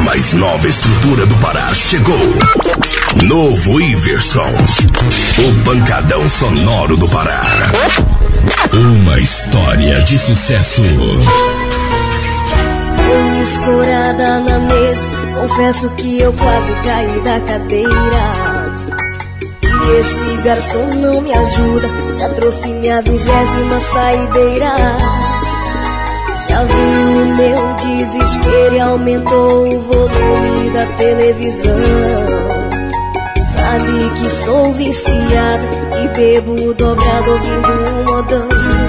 mais nova estrutura do Pará chegou. Novo Iverson, o pancadão sonoro do Pará. Uma história de sucesso. Escorada na mesa, confesso que eu quase caí da cadeira. E esse garçom não me ajuda, já trouxe minha 20ª saideira. Já viu o meu desespero e aumentou o volume da televisão. Sabe que sou viciada e bebo dobrado ouvindo um modão.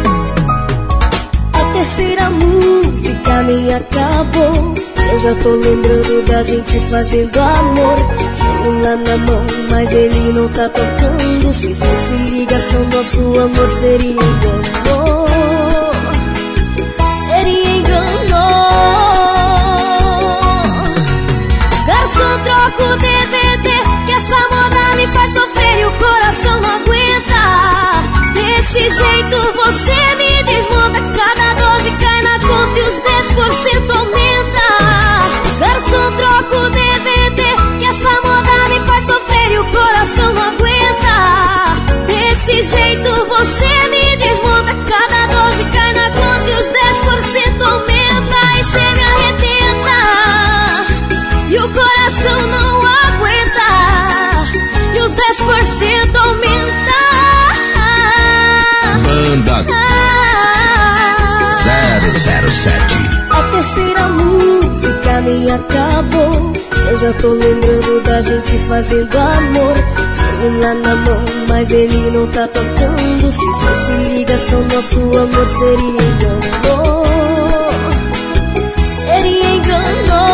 A terceira música nem acabou, eu já tô lembrando da gente fazendo amor. Celular na mão, mas ele não tá tocando. Se fosse ligação, nosso amor seria engano. Seria engano. Garçom, troca o DVD, que essa moda me faz sofrer e o coração não aguenta. Desse jeito você me desmonta, cada 12 cai na conta e os 10% aumenta. Garçom, troca o DVD, que essa moda me faz sofrer e o coração não aguenta. Desse jeito você me desmonta, cada 12 cai na conta e os 10% aumenta. E cê me arrebenta e o coração não aguenta, e os 10% aumenta. Banda 007. A terceira música nem acabou, eu já tô lembrando da gente fazendo amor. Celular na mão, mas ele não tá tocando. Se fosse ligação, nosso amor seria engano. Seria engano.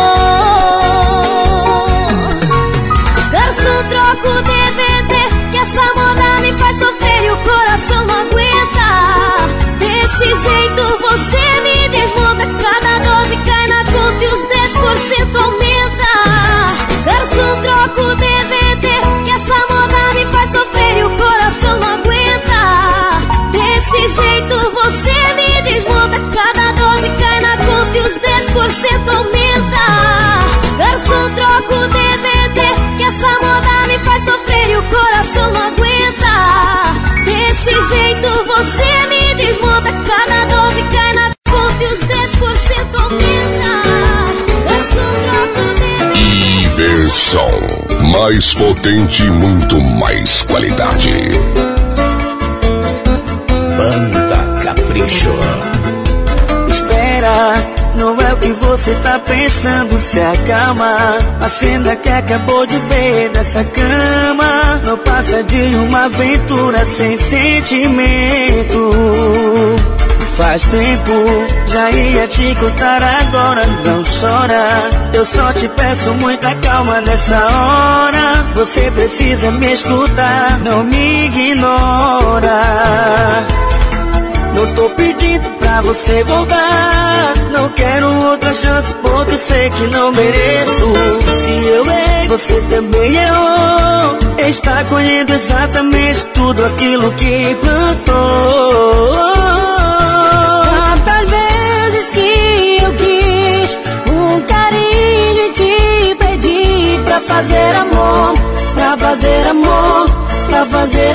Garçom, troca o DVD, que essa moda me faz sofrer e o coração não aguenta. Desse jeito você me desmonta, cada 12 cai na conta e os 10% aumenta. Garçom, troca o DVD, que essa moda me faz sofrer e o coração não aguenta. Desse jeito você me desmonta, cada 12 cai na conta e os 10% aumenta. Garçom, troca o DVD, que essa moda me faz sofrer e o coração não aguenta. Desse jeito você me desmonta, cada 12 cai na conta e os 10% aumenta. Garçom, troca o DVD. Iverson, mais potente e muito mais qualidade. Banda Capricho. Espera, não é o que você tá pensando, se acalma. A cena que acabou de ver nessa cama não passa de uma aventura sem sentimento. Faz tempo, já ia te contar agora, não chora. Eu só te peço muita calma nessa hora. Você precisa me escutar, não me ignora. Não tô pedindo pra você voltar, não quero outra chance porque eu sei que não mereço. Se eu errei, você também errou. Está colhendo exatamente tudo aquilo que plantou. Tantas vezes que eu quis um carinho e te pedi pra fazer amor, pra fazer amor, pra fazer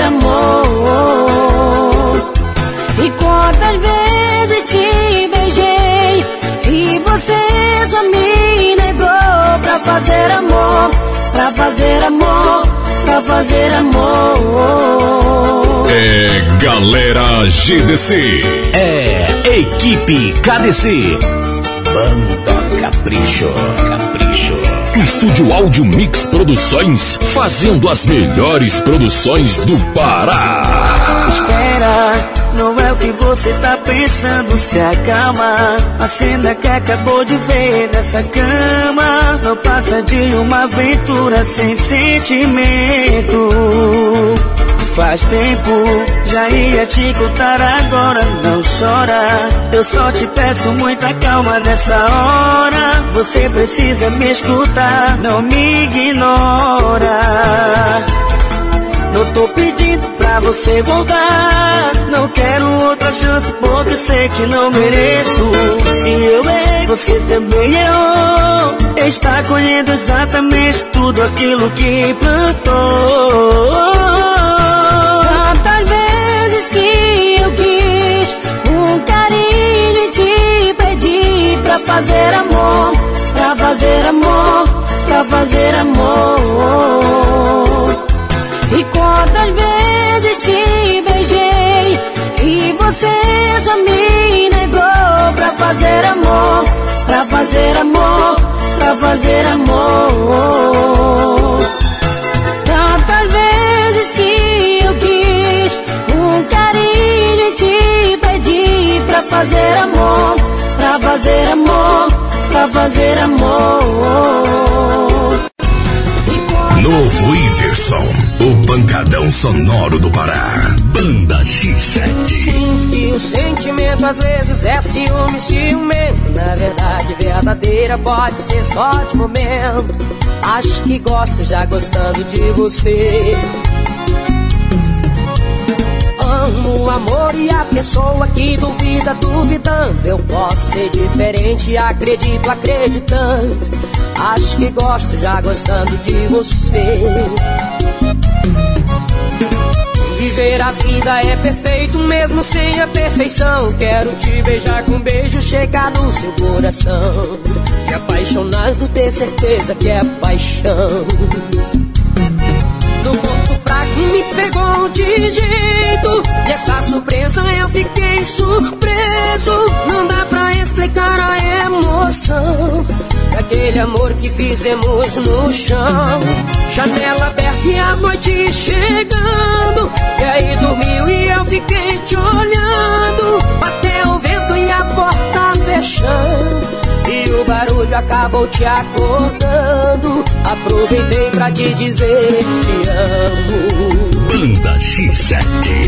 amor. E quantas vezes te beijei e você só me negou pra fazer amor, pra fazer amor, pra fazer amor. É Galera GDC. É Equipe KDC. Banda Capricho. Estúdio Áudio Mix Produções, fazendo as melhores produções do Pará. Espera, não é o que você tá pensando, se acalma. A cena que acabou de ver nessa cama não passa de uma aventura sem sentimento. Faz tempo, já ia te contar agora, não chora. Eu só te peço muita calma nessa hora. Você precisa me escutar, não me ignora. Não tô pedindo pra você voltar, não quero outra chance porque eu sei que não mereço. Se eu errei, você também errou. está colhendo exatamente tudo aquilo que plantou. Tantas vezes que eu quis um carinho e te pedi pra fazer amor, pra fazer amor, pra fazer amor. E quantas vezes te beijei e você só me negou pra fazer amor, pra fazer amor, pra fazer amor. Tantas vezes que eu quis um carinho e te pedi pra fazer amor, pra fazer amor, pra fazer amor. Novo Iverson, o pancadão sonoro do Pará. Banda X7. Sim, e o sentimento às vezes é ciúme, ciumento. Na verdade, verdadeira pode ser só de momento. Acho que gosto já gostando de você. Amo o amor e a pessoa que duvida, duvidando. Eu posso ser diferente, acredito, acreditando. Acho que gosto já gostando de você. Viver a vida é perfeito mesmo sem a perfeição. Quero te beijar com um beijo, chegar no seu coração. Me apaixonado, ter certeza que é paixão. No ponto fraco me pegou de jeito, e essa surpresa eu fiquei surpreso. Não dá pra explicar a emoção daquele amor que fizemos no chão. Janela aberta e a noite chegando, e aí dormiu e eu fiquei te olhando. Bateu o vento e a porta fechando, e o barulho acabou te acordando. Aproveitei pra te dizer que te amo. Banda X7.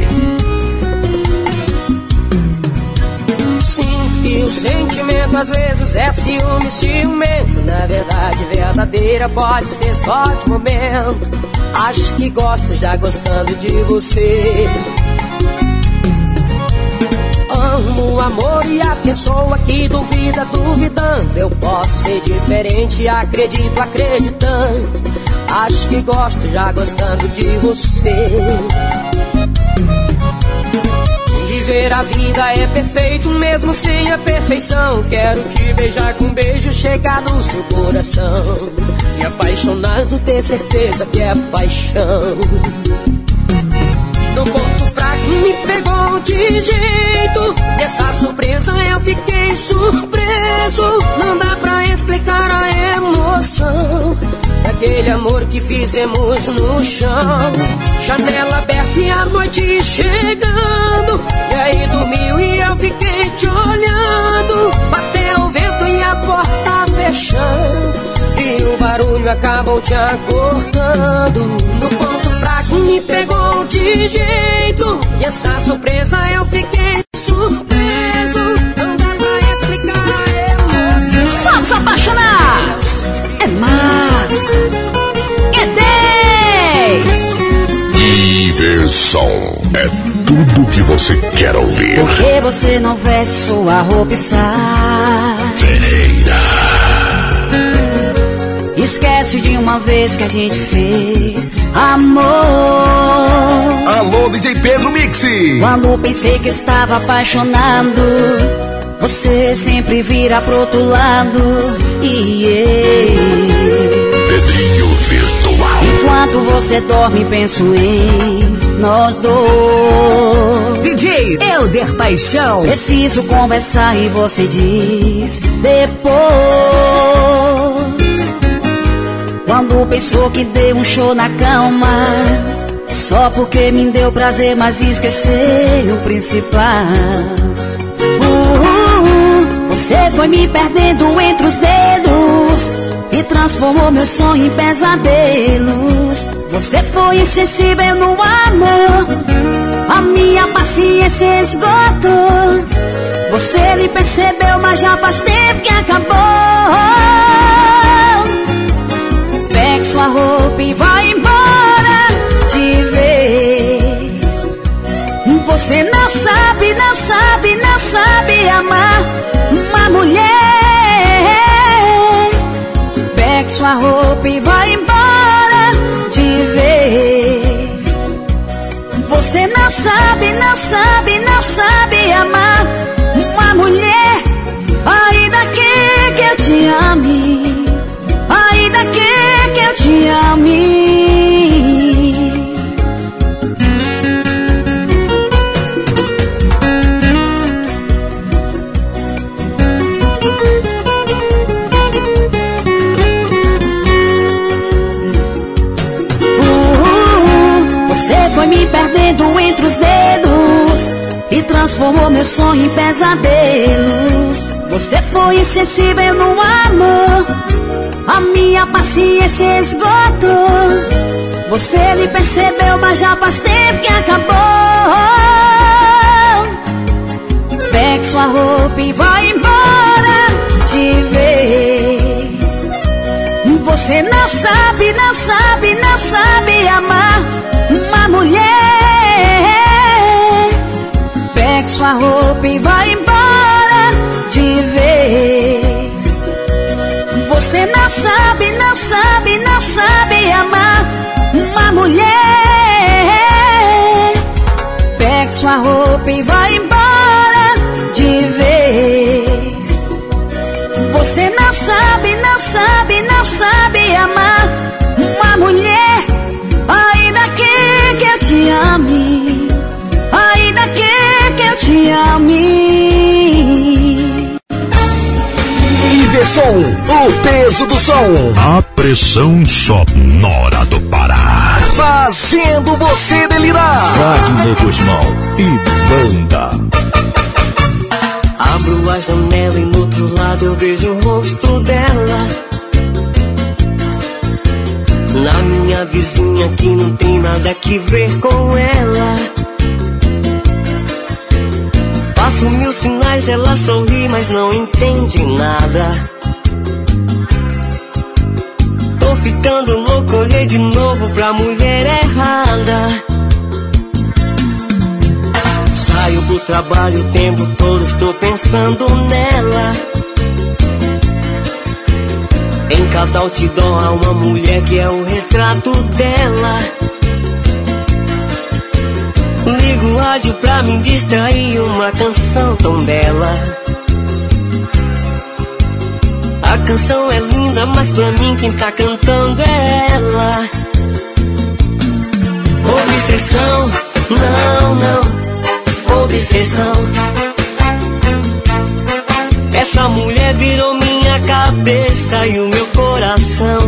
E o sentimento às vezes é ciúme, ciumento. Na verdade, verdadeira pode ser só de momento. Acho que gosto já gostando de você. Amo o amor e a pessoa que duvida, duvidando. Eu posso ser diferente, acredito, acreditando. Acho que gosto já gostando de você. Viver a vida é perfeito mesmo sem a perfeição. Quero te beijar com um beijo, chegar no seu coração. Me apaixonado, ter certeza que é paixão. No ponto fraco me pegou de jeito, e essa surpresa eu fiquei surpreso. Não dá pra explicar a emoção daquele amor que fizemos no chão. Janela aberta e a noite chegando, e aí dormiu e eu fiquei te olhando. Bateu o vento e a porta fechando, e o barulho acabou te acordando. No ponto fraco me pegou de jeito, e essa surpresa eu fiquei surpreso. Não dá pra explicar a emoção. Somos apaixonados. É mais. É 10. Iverson, é tudo que você quer ouvir. Por que você não veste sua roupa e sai? Ferreira. Esquece de uma vez que a gente fez amor. Alô, DJ Pedro Mixi. Quando pensei que estava apaixonado, você sempre vira pro outro lado. Pedrinho Virtual. Enquanto você dorme, penso em nós dois. DJ Elder Paixão. Preciso conversar e você diz depois. Quando pensou que deu um show na cama, só porque me deu prazer, mas esqueceu o principal. Você foi me perdendo entre os dedos e transformou meu sonho em pesadelos. Você foi insensível no amor, a minha paciência esgotou. Você nem percebeu, mas já faz tempo que acabou. Pegue sua roupa e vai embora de vez. Você não sabe, não sabe, não sabe amar uma mulher. Pegue sua roupa e vai embora de vez. Você não sabe, não sabe, não sabe amar uma mulher. Ainda que eu te ame, ainda que eu te ame. Você foi me perdendo entre os dedos e transformou meu sonho em pesadelos. Você foi insensível no amor, a minha paciência esgotou. Você me percebeu, mas já faz tempo que acabou. Pegue sua roupa e vai embora de vez. Você não sabe, não sabe, não sabe amar uma mulher. Pegue sua roupa e vai embora de vez. Você não sabe, não sabe, não sabe amar uma mulher. Pegue sua roupa e vai embora de vez. Você não sabe, não sabe, não sabe amar uma mulher. Ainda que eu te ame, ainda que eu te ame. Iverson, o peso do som. A pressão sonora do Pará. Fazendo você delirar. Wagner Guzmão e banda. Abro a janela e no outro lado eu vejo o rosto dela. Na minha vizinha que não tem nada que ver com ela. Faço mil sinais, ela sorri, mas não entende nada. Tô ficando louco, olhei de novo pra mulher errada. Saio pro trabalho o tempo todo, estou pensando nela. Em cada outdoor há uma mulher que é o retrato dela. Ligo o rádio pra me distrair, uma canção tão bela. A canção é linda, mas pra mim quem tá cantando é ela. Obsessão, não, não, obsessão. Essa mulher virou minha cabeça e o meu coração.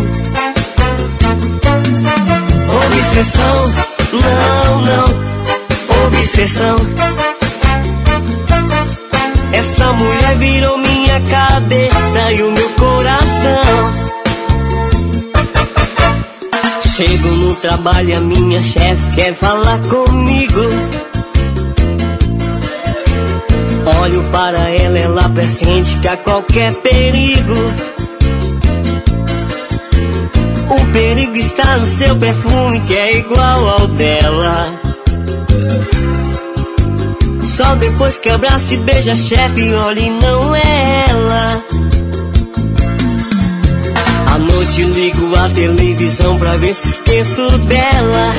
Obsessão, não, não, obsessão. Essa mulher virou minha cabeça e o meu coração. Chego no trabalho e a minha chefe quer falar comigo. Olho para ela, ela pressente que há qualquer perigo. O perigo está no seu perfume que é igual ao dela. Só depois que abraça e beija a chefe, olha e não é ela. À noite ligo a televisão pra ver se esqueço dela.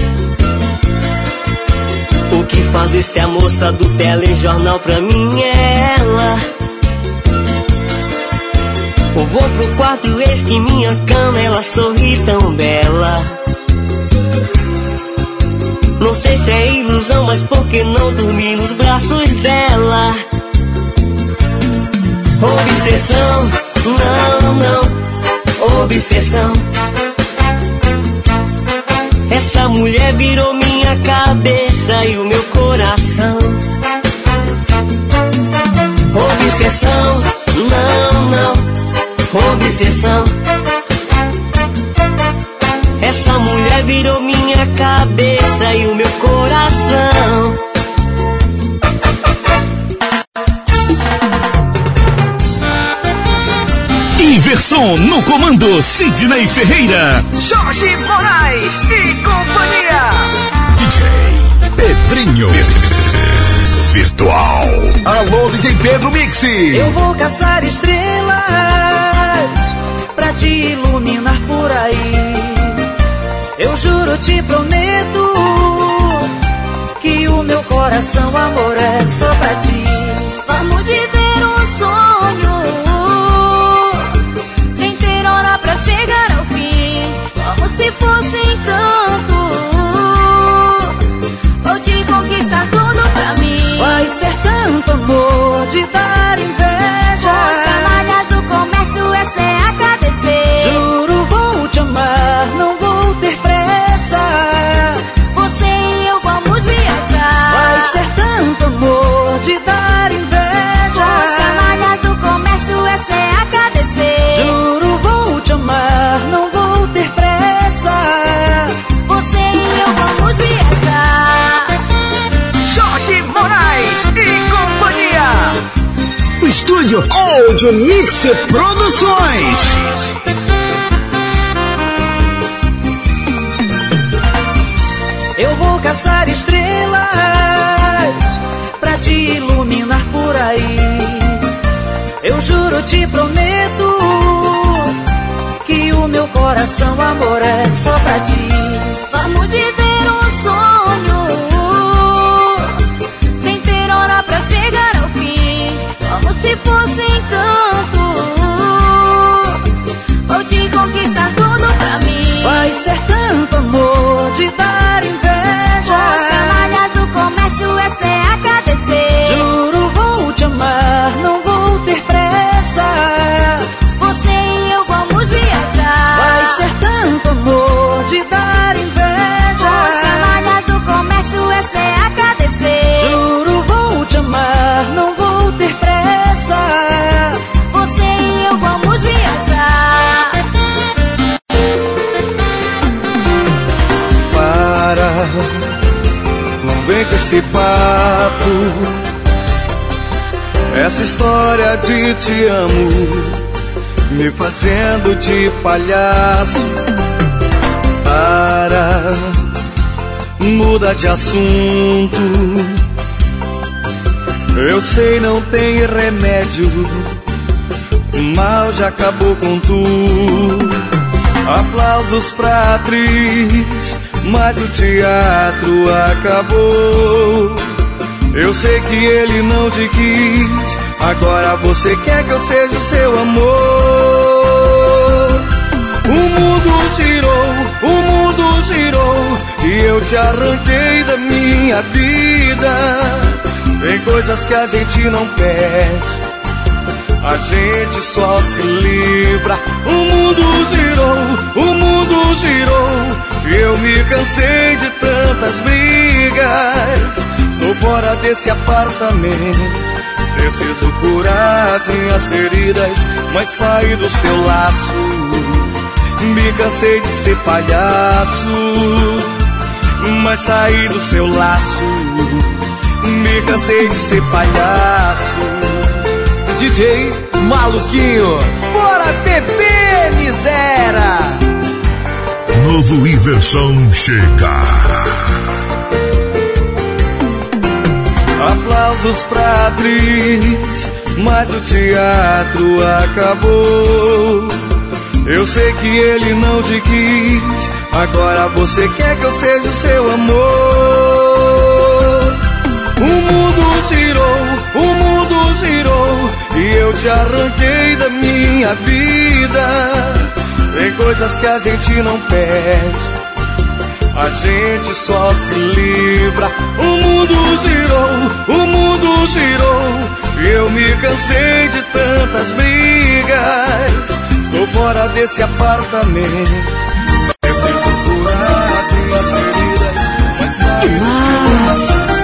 O que faz esse a moça do telejornal pra mim é ela. Eu vou pro quarto, eis que minha cama ela sorri tão bela. Não sei se é ilusão, mas por que não dormir nos braços dela? Obsessão, não, não, obsessão. Essa mulher virou minha cabeça e o meu coração. Obsessão, não, não, obsessão. Essa mulher virou minha cabeça e o meu coração. Iverson no comando, Sidney Ferreira, Jorge Moraes e companhia. DJ Pedrinho Virtual. Alô, DJ Pedro Mix. Eu vou caçar estrelas pra te iluminar. te prometo que o meu coração, amor, é só pra ti. Vamos viver um sonho, sem ter hora pra chegar ao fim, como se fosse encanto. Vou te conquistar tudo pra mim. Vai ser tanto amor de dar inveja. Com os canalhas do comércio, essa é a KDC. Juro, vou te amar, não vou ter pressa. Você e eu vamos viajar. Vai ser tanto amor de dar inveja. Com os canalhas do comércio, essa é a KDC. Juro, vou te amar, não vou ter pressa. Você e eu vamos viajar. Jorge Moraes e companhia. O estúdio Audio Mix Produções. Eu vou caçar estrelas pra te iluminar por aí. Eu juro, te prometo que o meu coração, amor, é só pra ti. Vamos viver um sonho, sem ter hora pra chegar ao fim, como se fosse encanto. Vou te conquistar tudo pra mim. Vai ser tanto amor de dar inveja. Com os canalhas do comércio, essa é a KDC. Juro, vou te amar, não vou ter pressa. Você e eu vamos viajar. Vai ser tanto amor de dar inveja. Com os canalhas do comércio, essa é a KDC. Juro, vou te amar, não vou ter pressa. Você e eu vamos viajar. Para, não vem com esse papo. Essa história de te amo me fazendo de palhaço. Para, muda de assunto. Eu sei, não tem remédio, o mal já acabou com tu. Aplausos pra atriz, mas o teatro acabou. Eu sei que ele não te quis, agora você quer que eu seja o seu amor. O mundo girou e eu te arranquei da minha vida. Tem coisas que a gente não perde, a gente só se livra. O mundo girou e eu me cansei de tantas brigas. Estou fora desse apartamento, preciso curar as minhas feridas, mas saí do seu laço. Me cansei de ser palhaço, mas saí do seu laço. Me cansei de ser palhaço. DJ Maluquinho, bora beber, miséria. Novo Iversão chega. Aplausos pra atriz, mas o teatro acabou. Eu sei que ele não te quis, agora você quer que eu seja o seu amor. O mundo girou e eu te arranquei da minha vida. Tem coisas que a gente não perde, a gente só se livra. O mundo girou e eu me cansei de tantas brigas. Estou fora desse apartamento, preciso curar as minhas feridas, mas saí do seu laço.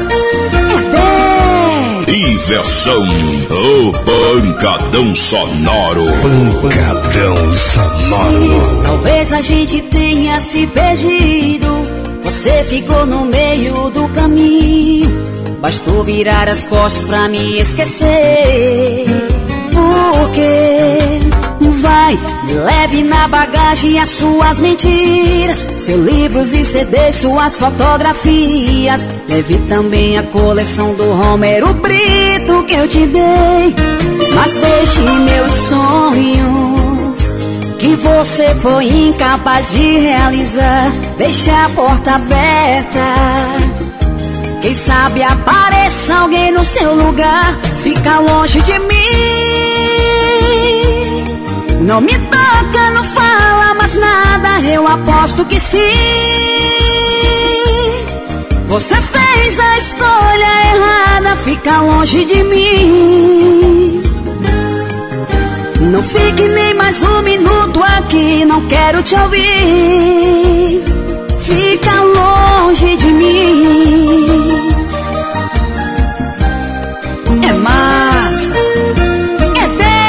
Iversão, o pancadão sonoro. Pancadão sonoro. Talvez a gente tenha se perdido, você ficou no meio do caminho. Bastou virar as costas pra me esquecer. Porque vai, me leve na bagagem as suas mentiras, seus livros e CDs, suas fotografias. Leve também a coleção do Romero Brito que eu te dei. Mas deixe meus sonhos, que você foi incapaz de realizar. Deixa a porta aberta, quem sabe apareça alguém no seu lugar. Fica longe de mim, não me toca, não fala mais nada. Eu aposto que sim, você fez a escolha errada. Fica longe de mim, não fique nem mais um minuto aqui, não quero te ouvir. Fica longe de mim. É massa, é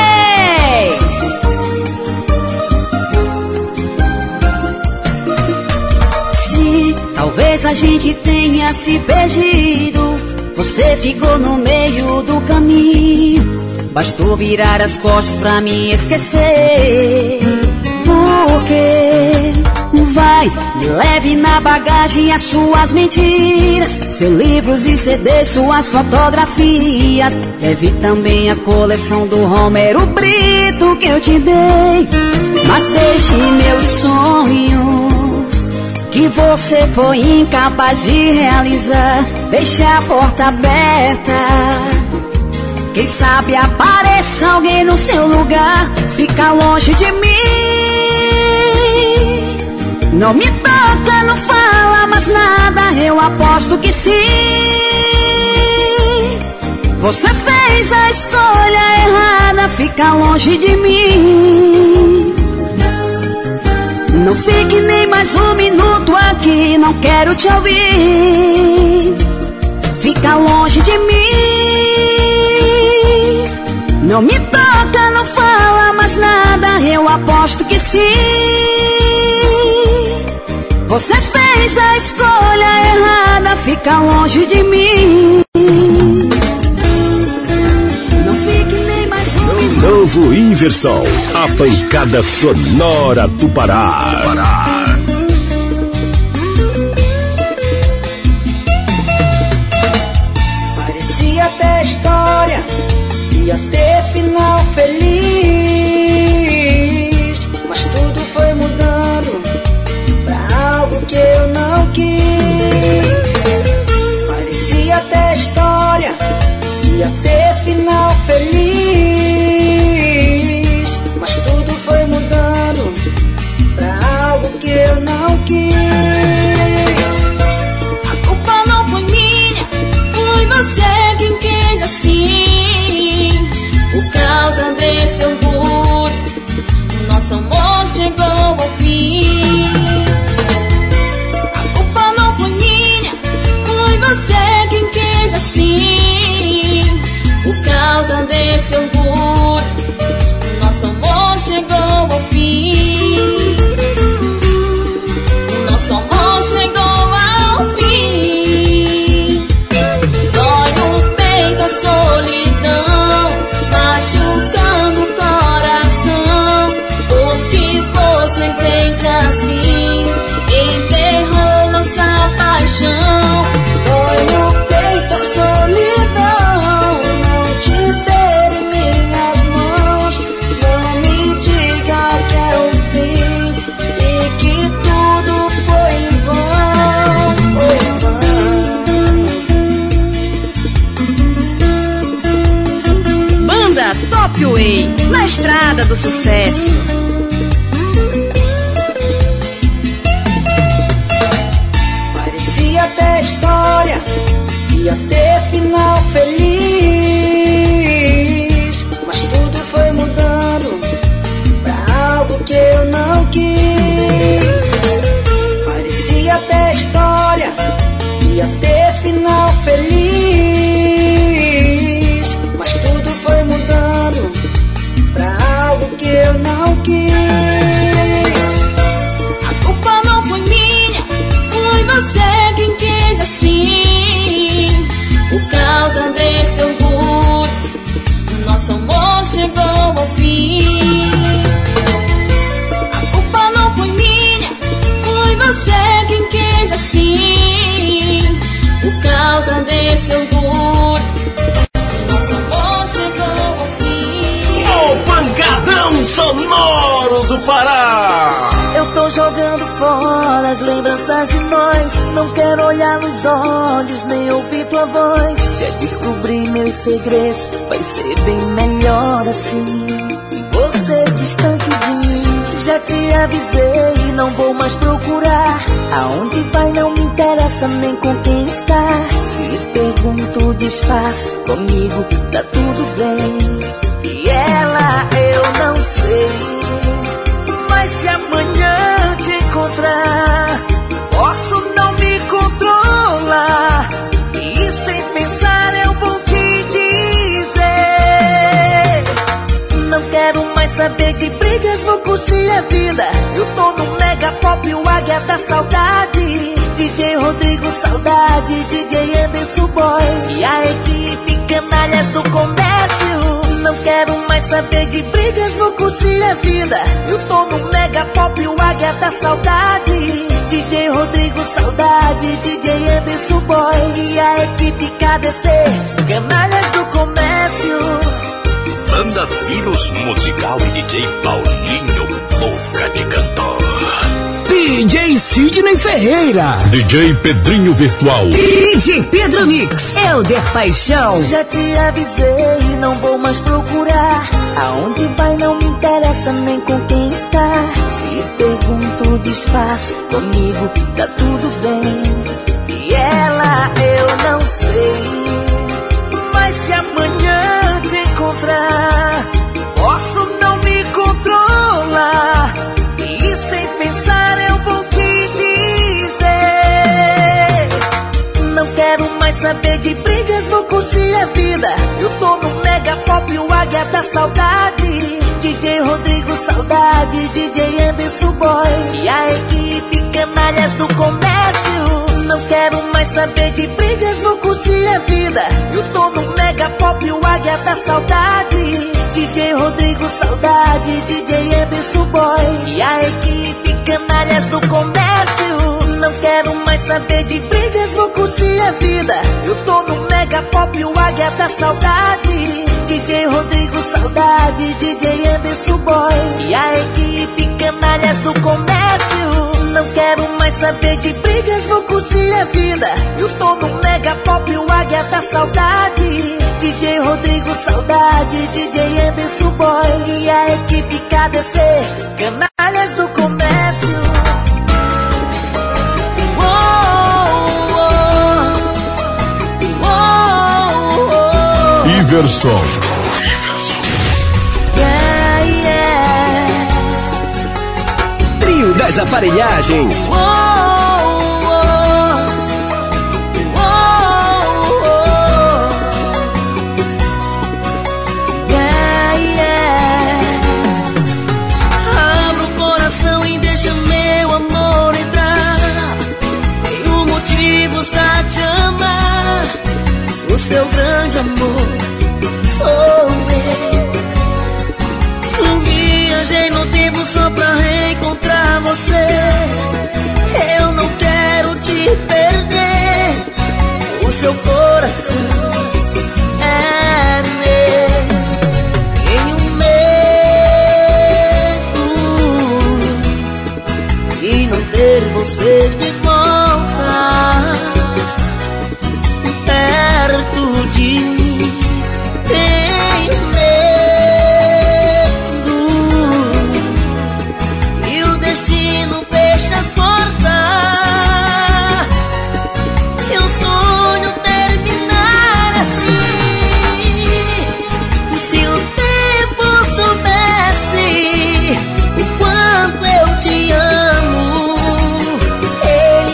10. Se talvez a gente tenha se perdido, você ficou no meio do caminho. Bastou virar as costas pra me esquecer. Porque vai, me leve na bagagem as suas mentiras, seus livros e CDs, suas fotografias. Leve também a coleção do Romero Brito que eu te dei. Mas deixe meus sonhos, que você foi incapaz de realizar. Deixe a porta aberta, quem sabe apareça alguém no seu lugar. Fica longe de mim, não me toca, não fala mais nada. Eu aposto que sim, você fez a escolha errada. Fica longe de mim, não fique nem mais um minuto aqui, não quero te ouvir. Fica longe de mim, não me toca, não fala mais nada. Eu aposto que sim, você fez a escolha errada. Fica longe de mim, não fique nem mais um minuto. Novo Inversão, a pancada sonora do Pará. Parecia até história, ia ter final feliz, mas tudo foi mudando pra algo que eu não quis. Parecia até história, ia ter final feliz, mas tudo foi mudando pra algo que eu não quis. A culpa não foi minha, foi você quem quis assim. Por causa desse orgulho, o nosso amor chegou ao fim. A culpa não foi minha, foi você quem quis assim. Por causa desse orgulho, o nosso amor chegou ao fim. O nosso amor chegou ao fim. Dói no peito a solidão, machucando o coração. Porque você fez assim, enterrou nossa paixão. Dói no peito a solidão, não te ter em minhas mãos. Não me diga que é o fim e que tudo foi em vão. Foi em vão. Banda Top Way, na estrada do sucesso. Parecia até história, ia ter final feliz, mas tudo foi mudando pra algo que eu não quis. Parecia até história, ia ter final feliz, mas tudo foi mudando pra algo que Pará. Eu tô jogando fora as lembranças de nós. Não quero olhar nos olhos, nem ouvir tua voz. Já descobri meus segredos, vai ser bem melhor assim. Você distante de mim, já te avisei, não vou mais procurar. Aonde vai não me interessa, nem com quem está. Se pergunto, disfarço, comigo tá tudo bem. E ela eu não sei, mas se amanhã te encontrar, posso não me controlar. E sem pensar eu vou te dizer, não quero mais saber de brigas, vou curtir a vida. Eu tô no Mega Pop, o Águia da Saudade. DJ Rodrigo Saudade, DJ Anderson Boy e a equipe Canalhas do Comércio. Não quero mais saber de brigas, vou curtir a vida. Eu tô no Mega Pop, o Águia da Saudade. DJ Rodrigo Saudade, DJ Anderson Boy e a equipe KDC, Canalhas do Comércio. Banda Vírus Musical e DJ Paulinho, Boca de Cantor. DJ Sidney Ferreira. DJ Pedrinho Virtual. DJ Pedro Mix. Helder Paixão. Já te avisei, não vou mais procurar. Aonde vai não me interessa, nem com quem está. Se pergunto, disfarço, comigo tá tudo bem. E ela eu não sei, mas se amanhã te encontrar, posso não me controlar. E sem pensar eu vou te dizer, não quero mais saber de brigas, vou curtir a vida. Eu tô no Mega Pop, o Águia da Saudade. DJ Rodrigo Saudade, DJ Anderson Boy e a equipe Canalhas do Comércio. Não quero mais saber de brigas, vou curtir a vida. Eu tô no Mega Pop, o Águia da Saudade. DJ Rodrigo Saudade, DJ Anderson Boy e a equipe Canalhas do Comércio. Não quero mais saber de brigas, vou curtir a vida. Eu tô no Mega Pop, o Águia da Saudade. DJ Rodrigo Saudade, DJ Anderson Boy e a equipe Canalhas do Comércio. Não quero mais saber de brigas, vou curtir a vida. Eu tô no Mega Pop, o Águia da Saudade. DJ Rodrigo Saudade, DJ Anderson Boy e a equipe KDC, Canalhas do Comércio. Iverson. Yeah, yeah. Trio das Aparelhagens. Yeah, yeah. Abra o coração e deixa meu amor entrar. Tenho motivos pra te amar. O seu grande amor sou eu. Viajei no tempo só pra reencontrar vocês. Eu não quero te perder. O seu coração é meu. Tenho medo de não ter você de volta perto de mim. Tenho medo e o destino fecha as portas. Eu sonho terminar assim. E se o tempo soubesse o quanto eu te amo,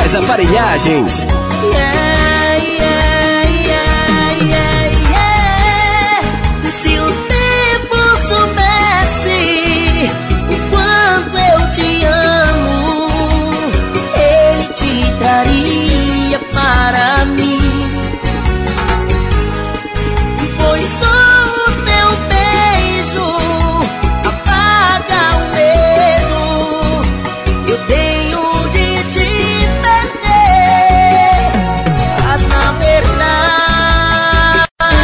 das Aparelhagens. Se o tempo soubesse o quanto eu te amo, ele te traria para mim. Pois só o teu beijo apaga o medo eu tenho de te perder. Mas na verdade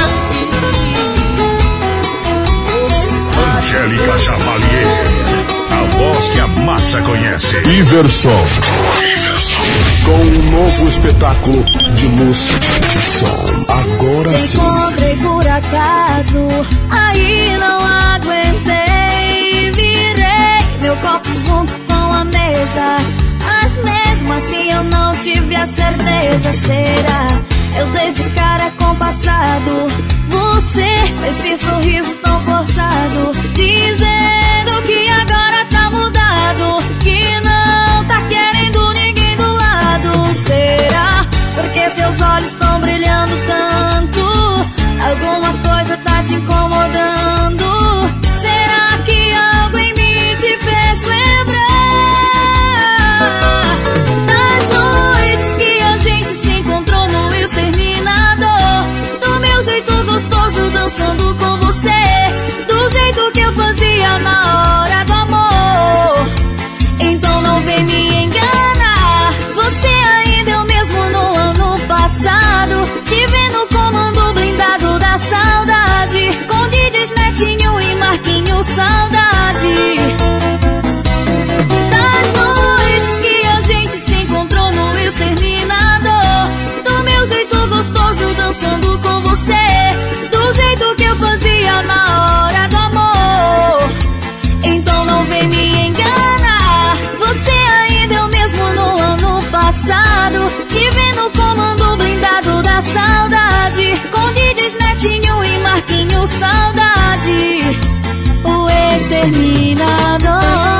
Angélica Chavalier, a voz que a massa conhece. Iverson. Com um novo espetáculo de música e som. Agora te sim. encontrei por acaso, aí não aguentei. Virei meu copo junto com a mesa, mas mesmo assim eu não tive a certeza. Será? Eu dei de cara com o passado. Você, esse sorriso tão forçado, dizendo que agora tá mudado, que não tá querendo ninguém do lado. Será? Porque seus olhos estão brilhando tanto, alguma coisa tá te incomodando. Será que algo em mim te fez lembrar das noites que a gente se encontrou no exterminador, do meu jeito gostoso dançando com você, do jeito que eu fazia na hora do amor. Então não vem me enganar, você ainda é o mesmo no ano passado. Te vê no comando blindado da saudade, com Didis, Netinho e Marquinho, saudade. Das noites que a gente se encontrou no exterminador, do meu jeito gostoso dançando com você, do jeito que eu fazia na hora do amor. Então não vem me enganar, você ainda é o mesmo no ano passado. Te vê no comando blindado da saudade, com Didis, Netinho e Marquinho, saudade. O exterminador.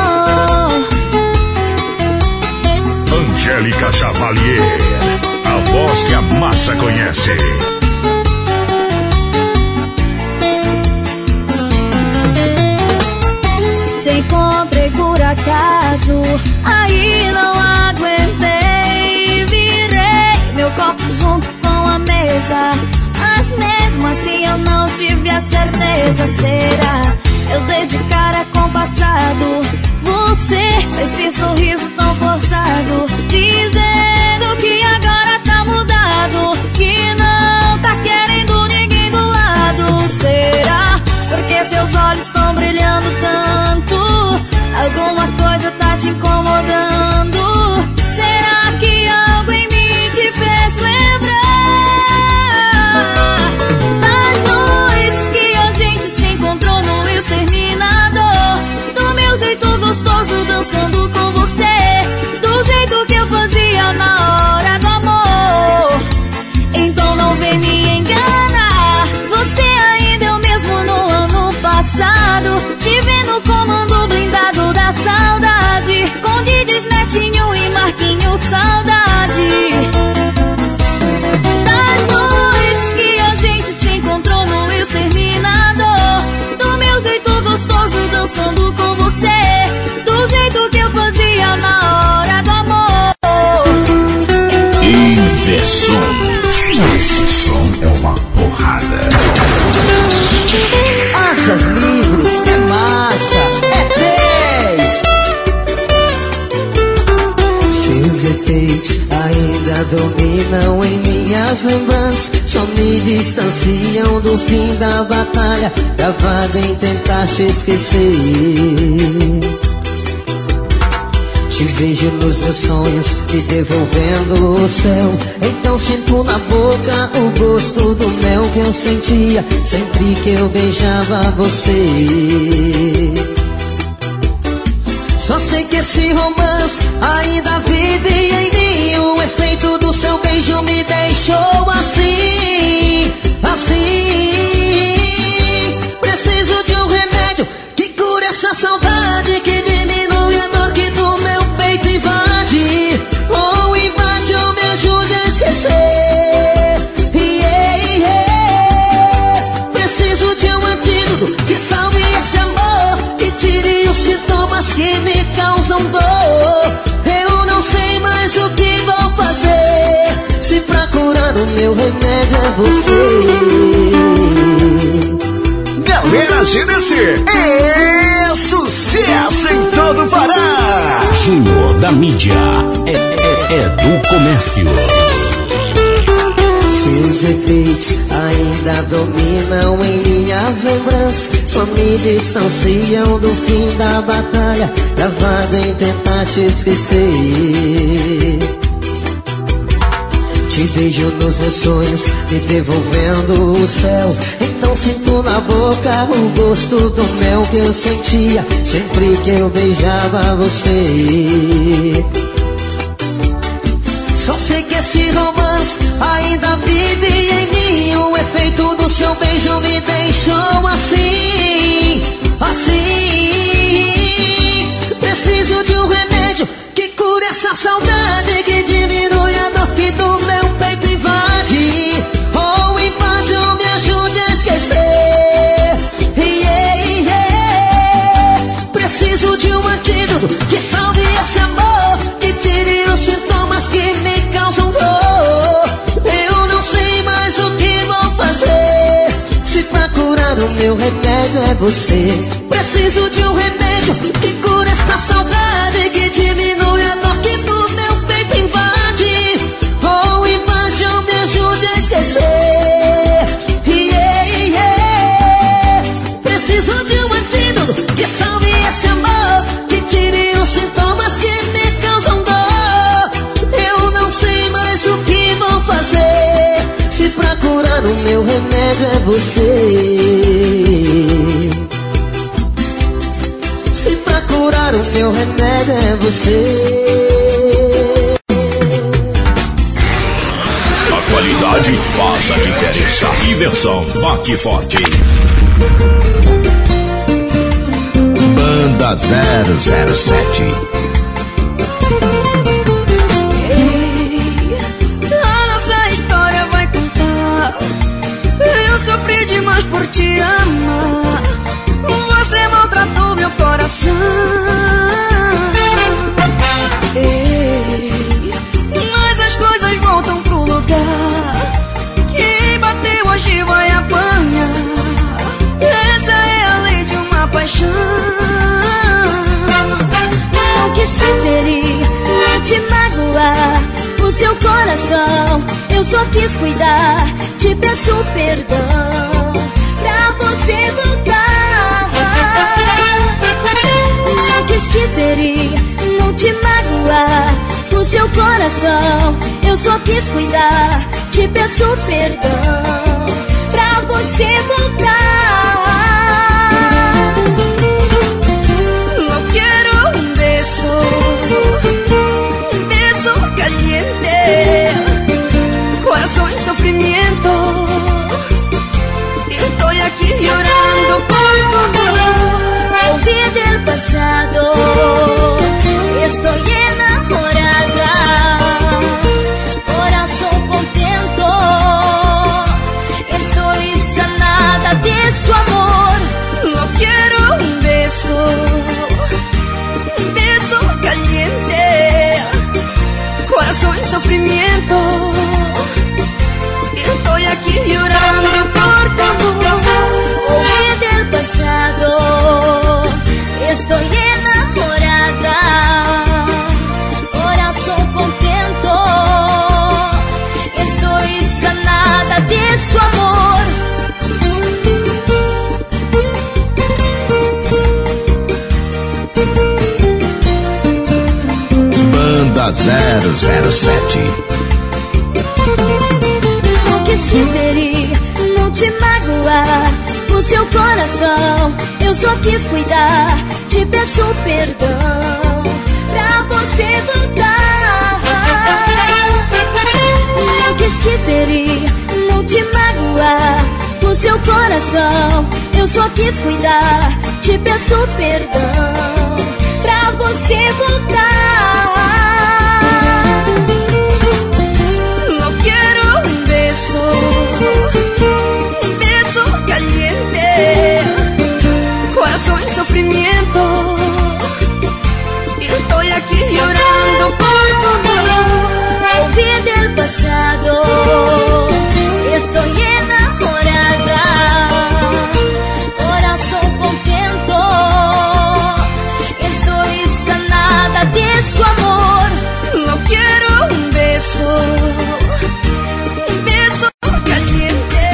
Angélica Chavalier, a voz que a massa conhece. Te encontrei por acaso, aí não aguentei. Virei meu copo junto com a mesa, mas mesmo assim eu não tive a certeza. Será? Eu dei de cara com o passado. Você, esse sorriso tão forçado, dizendo que agora tá mudado, que não tá querendo ninguém do lado. Será? Porque seus olhos estão brilhando tanto, alguma coisa tá te incomodando. Será que algo em mim te fez lembrar das noites que a gente se encontrou no exterminador, do meu jeito gostoso dançando com você, do jeito que eu fazia na hora do amor. Então não vem me enganar, você ainda é o mesmo no ano passado. Te vê no comando blindado da saudade, com Didis, Netinho e Marquinho, saudade. Das noites que a gente se encontrou no exterminador, do meu jeito gostoso dançando com você, do jeito que eu fazia na hora do amor. Iverson, esse som é uma porrada. Asas livres, é massa, é 10. Seus efeitos ainda dominam em minhas lembranças, só me distanciam do fim da batalha, travado em tentar te esquecer. Te vejo nos meus sonhos, me devolvendo o céu. Então sinto na boca o gosto do mel que eu sentia sempre que eu beijava você. Só sei que esse romance ainda vive em mim. O efeito do seu beijo me deixou assim, assim. Preciso de um remédio que cure essa saudade, que diminui a dor que do meu peito invade, ou invade sintomas que me causam dor. Eu não sei mais o que vou fazer, se pra curar o meu remédio é você. Galera GDC é sucesso em todo o Pará. Júnior da mídia é do comércio. Seus efeitos ainda dominam em minhas lembranças, só me distanciam do fim da batalha, travado em tentar te esquecer. Te vejo nos meus sonhos, me devolvendo o céu. Então sinto na boca o gosto do mel que eu sentia sempre que eu beijava você. Só sei que esse romance ainda vive em mim. O efeito do seu beijo me deixou assim, assim. Preciso de um remédio que cure essa saudade, que diminui a dor que do meu peito invade. Ou invade ou me ajude a esquecer. Preciso de um antídoto que salve esse amor, que tire os sintomas que me causam dor. Eu não sei mais o que vou fazer, se pra curar o meu remédio é você. Preciso de um remédio que cure esta saudade, que diminui a dor que do meu peito invade. Ou invade ou me ajude a esquecer. Preciso de um antídoto que salve esse amor, que tire os sintomas que me causam dor. Eu não sei mais o que vou fazer, se pra curar o meu remédio é você. Se pra curar o meu remédio é você. A qualidade faz a diferença. Diversão bate forte. Banda 007. A nossa história vai contar. Eu sofri demais por te amar. Você maltratou meu coração. Mas as coisas voltam pro lugar. Quem bateu hoje vai apanhar. Essa é a lei de uma paixão. Não quis te ferir, não te magoar o seu coração. Eu só quis cuidar, te peço perdão pra você voltar. Não quis te ferir, não te magoar o seu coração. Eu só quis cuidar, te peço perdão pra você voltar. Un beso caliente, corazón en sufrimiento. Estoy aquí llorando por tu amor. Olvide el pasado, estoy enamorada. Corazón contento, estoy sanada de su amor. No quiero un beso caliente, corazón en sufrimiento. Estoy aquí llorando por tu amor. Olvide el pasado, estoy enamorada. Corazón contento, estoy sanada de su amor. Banda 007. Não quis te ferir, não te magoar o seu coração. Eu só quis cuidar, te peço perdão pra você voltar. Não quis te ferir, não te magoar o seu coração. Eu só quis cuidar, te peço perdão pra você voltar. No quiero un beso caliente, corazón en sufrimiento. falta desse amor. Não quero um beijo caliente.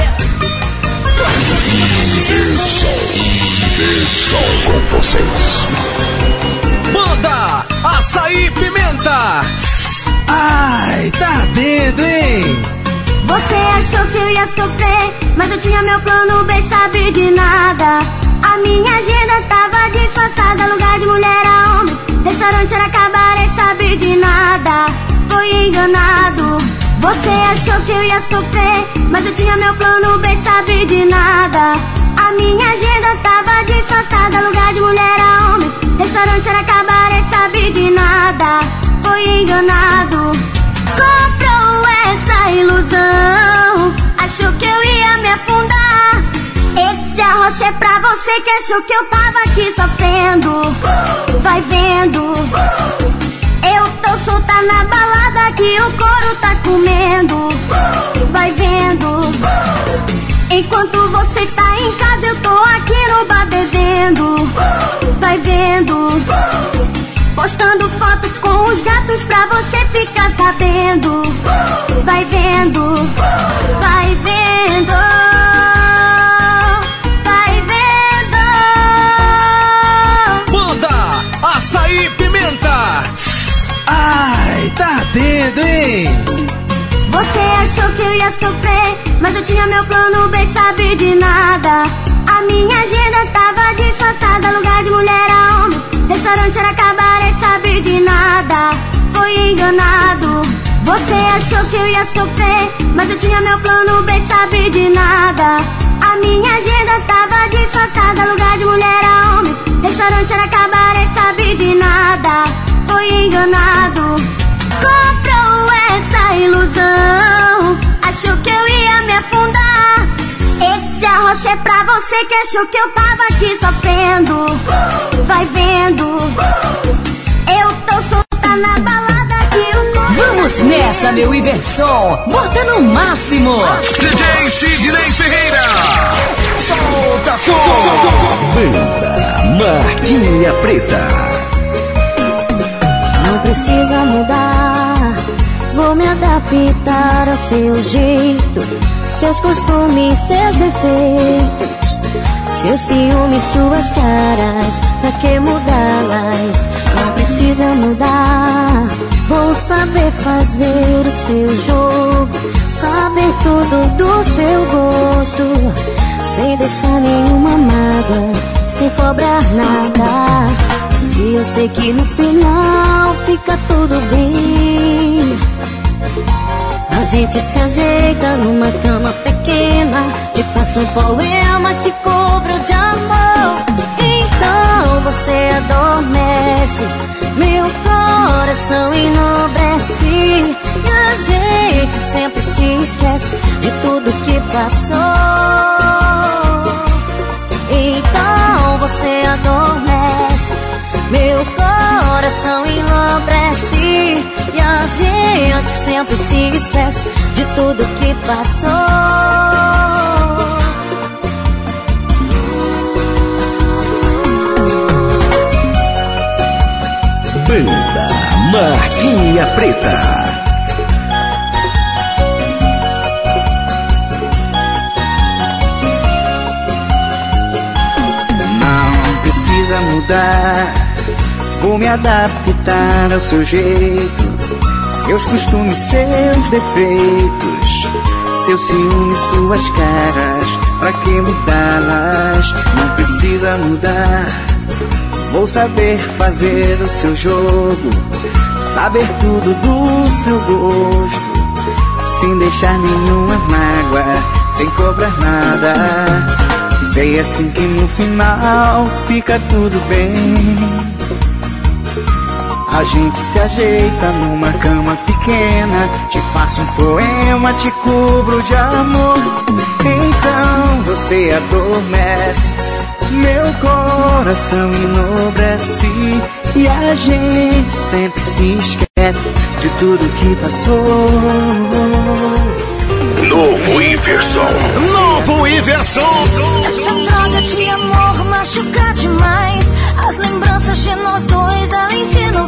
Iversão com vocês. Banda Açaí Pimenta. Ai, tá dentro, hein? Você achou que eu ia sofrer, mas eu tinha meu plano B, sabe de nada. A minha agenda tava disfarçada, lugar de mulher a homem, restaurante era cabaré, sabe de nada. Foi enganado. Você achou que eu ia sofrer, mas eu tinha meu plano B, sabe de nada. A minha agenda tava disfarçada, lugar de mulher a homem, restaurante era cabaré, sabe de nada. Foi enganado. Comprou essa ilusão, achou que eu ia me afundar. Esse arrocha é pra você que achou que eu tava aqui sofrendo. Vai vendo, eu tô solta na balada que o couro tá comendo. Vai vendo, enquanto você tá em casa eu tô aqui no bar bebendo. Vai vendo, postando foto com os gatos pra você ficar sabendo. Vai vendo, vai vendo, vai vendo. Banda Açaí Pimenta. Ai, tá dentro, hein? Você achou que eu ia sofrer, mas eu tinha meu plano B, sabe de nada. A minha agenda tava disfarçada, lugar de mulher a homem, restaurante era cabaré, sabe de nada. Foi enganado. Você achou que eu ia sofrer, mas eu tinha meu plano B, sabe de nada. A minha agenda tava disfarçada, lugar de mulher a homem, restaurante era cabaré, sabe de nada. Foi enganado. Comprou essa ilusão, achou que eu ia me afundar. Esse arrocha é pra você que achou que eu tava aqui sofrendo. Vai vendo, eu tô solta na balada que o corpo. Vamos nessa, meu Iverson, bota no máximo. DJ Sidney Ferreira. Solta som. Banda Marquinha Preta. Não precisa mudar, vou me adaptar ao seu jeito, seus costumes, seus defeitos, seus ciúmes, suas caras, pra que mudá-las? Não precisa mudar, vou saber fazer o seu jogo, saber tudo do seu gosto, sem deixar nenhuma mágoa, sem cobrar nada. Se eu sei que no final fica tudo bem, a gente se ajeita numa cama pequena, te faço um poema, te cubro de amor. Então você adormece, meu coração enobrece, e a gente sempre se esquece de tudo que passou. Então você adormece, meu coração enobrece, e a gente sempre se esquece de tudo que passou. Banda Marquinha Preta. Não precisa mudar, vou me adaptar ao seu jeito, seus costumes, seus defeitos, seus ciúmes, suas caras, pra que mudá-las? Não precisa mudar, vou saber fazer o seu jogo, saber tudo do seu gosto, sem deixar nenhuma mágoa, sem cobrar nada. Sei assim que no final fica tudo bem, a gente se ajeita numa cama pequena, te faço um poema, te cubro de amor. Então você adormece, meu coração enobrece, e a gente sempre se esquece de tudo que passou. Novo Iverson. Novo Iverson. Essa droga de amor machuca demais, as lembranças de nós dois além de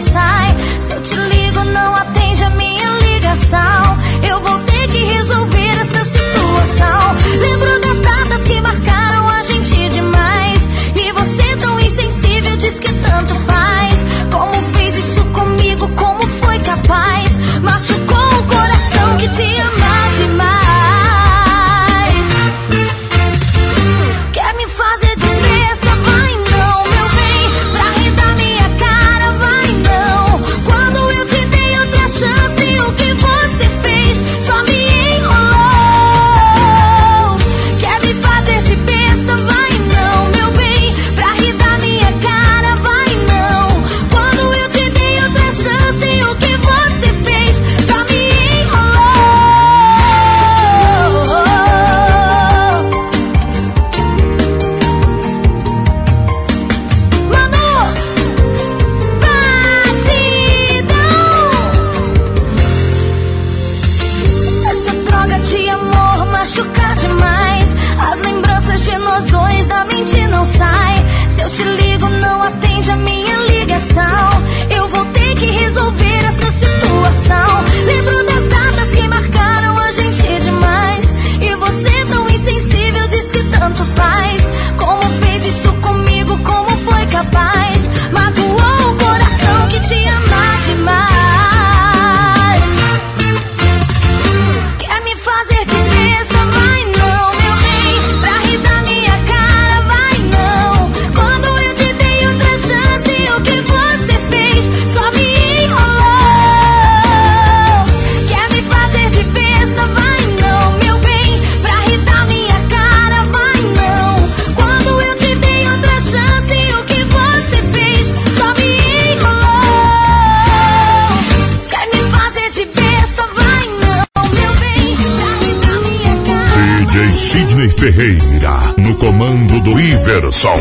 Ferreira, no comando do Iverson.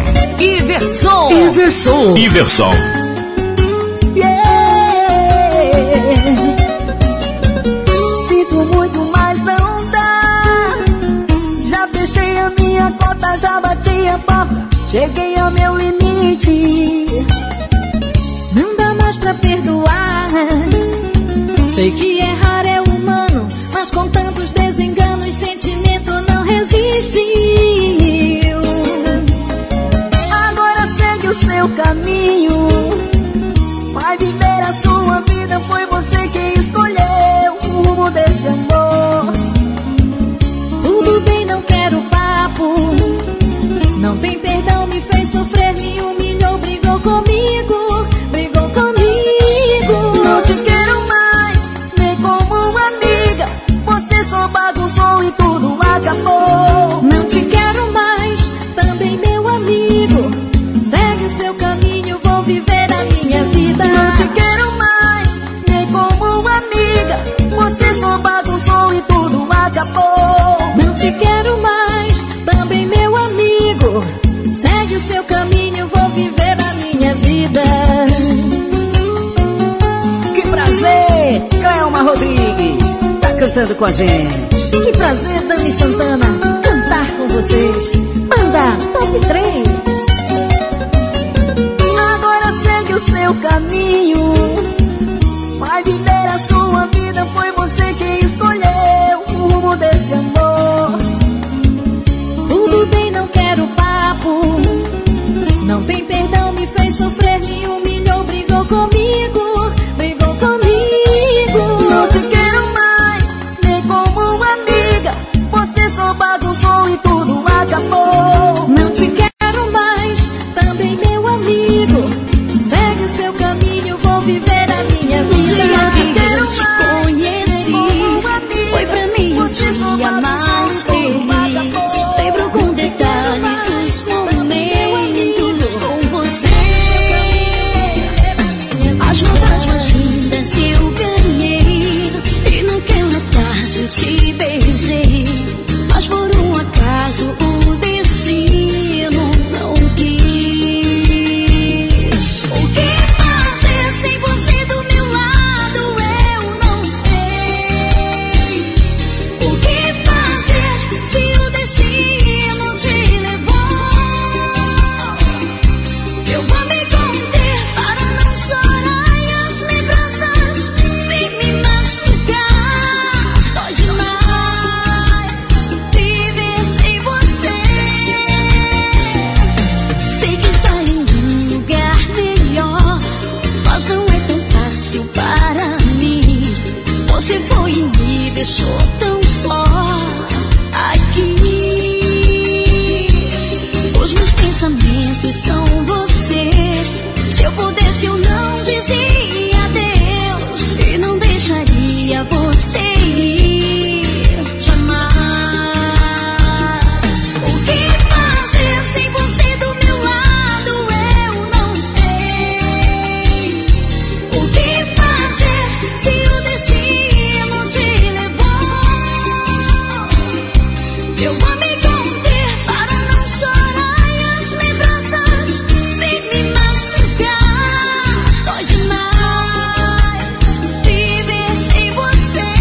Iverson. Sinto muito, mas não dá. Já fechei a minha conta, já bati a porta, cheguei ao meu limite. Não dá mais pra perdoar. Sei que errar é humano, mas com tantos desenganos, sentimento não resistiu. Agora segue o seu caminho, vai viver a sua vida. Foi você quem escolheu o rumo desse amor. Tudo bem, não quero papo. Não tem perdão, me fez sofrer, me humilhou, brigou comigo, brigou comigo. Não te quero mais, nem como amiga. Você só bagunçou e tudo acabou. Não te quero mais, também meu amigo. Segue o seu caminho, vou viver a minha vida. Não te quero mais, nem como amiga. Você só bagunçou e tudo acabou. Não te quero mais, também meu amigo. Segue o seu caminho, vou viver a minha vida. Que prazer, Cleoma Rodrigues tá cantando com a gente. Que prazer, Dani Santana, cantar com vocês. Banda Top 3. Agora segue o seu caminho, vai viver a sua vida. Foi você quem escolheu o rumo desse amor. Tudo bem, não quero papo. Não tem perdão, me fez sofrer, me humilhou, brigou comigo, brigou comigo. Não te quero mais, nem como amiga. Você só bagunçou e tudo acabou. Não te quero mais, também meu amigo. Segue o seu caminho, vou viver a minha vida. O dia que eu te conheci foi pra mim o dia mais feliz. Lembro com detalhes os momentos com você. As notas mais lindas eu ganhei, e naquela tarde eu te beijei. Mas por um acaso o destino não quis. O que fazer sem você do meu lado eu não sei. O que fazer se o destino te levou? Eu vou me conter para não chorar e as lembranças vêm me machucar. Dói demais viver sem você. Sei que está em um lugar melhor, mas não é tão fácil para mim. Você foi e me deixou tão só aqui. Os meus pensamentos são você. Se eu pudesse eu não dizia adeus e não deixaria você ir jamais. O que fazer sem você do meu lado eu não sei. O que fazer se o destino te levou? Eu vou me conter para não chorar e as lembranças vêm me machucar. Dói demais viver sem você.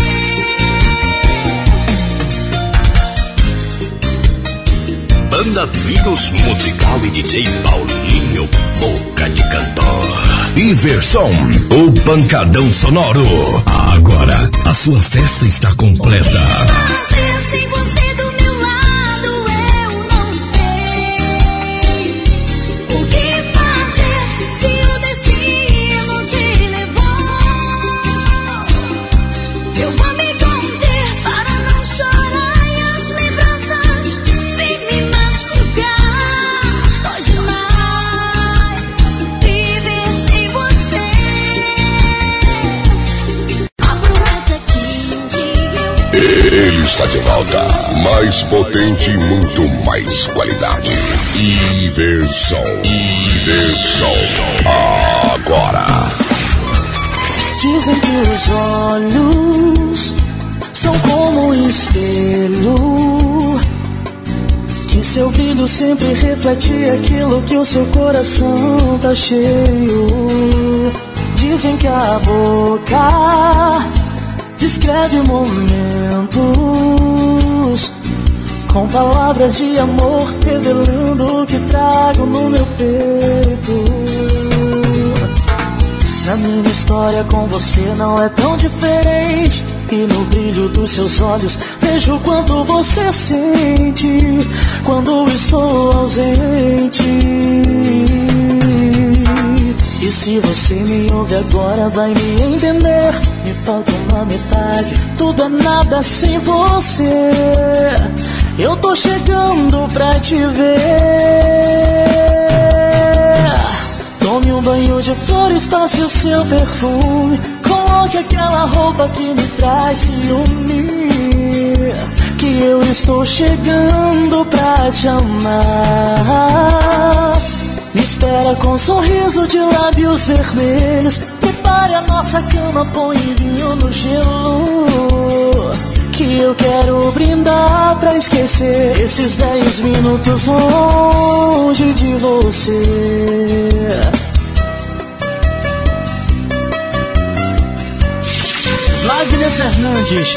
Banda Vírus Musical e DJ Paulinho, Boca de Cantor. Iverson, o pancadão sonoro. Agora a sua festa está completa. Fazer sem você do meu lado eu não sei. O que fazer se o destino te levou? Eu vou me conter para não chorar e as lembranças vêm me machucar. Dói demais viver sem você. A promessa que um dia eu Ele está de volta, mais potente e muito mais qualidade. Iverson. Agora. Dizem que os olhos são como um espelho De seu brilho sempre reflete aquilo que o seu coração tá cheio. Dizem que a boca descreve momentos com palavras de amor, revelando o que trago no meu peito. Na minha história com você não é tão diferente, e no brilho dos seus olhos vejo o quanto você sente quando estou ausente. E se você me ouve agora vai me entender. Me falta uma metade, tudo é nada sem você. Eu tô chegando pra te ver. Tome um banho de flores, passe o seu perfume. Coloque aquela roupa que me traz ciúme, que eu estou chegando pra te amar. Me espera com um sorriso de lábios vermelhos. Prepare a nossa cama, põe vinho no gelo, que eu quero brindar pra esquecer esses 10 minutos longe de você. Wagner Fernandes.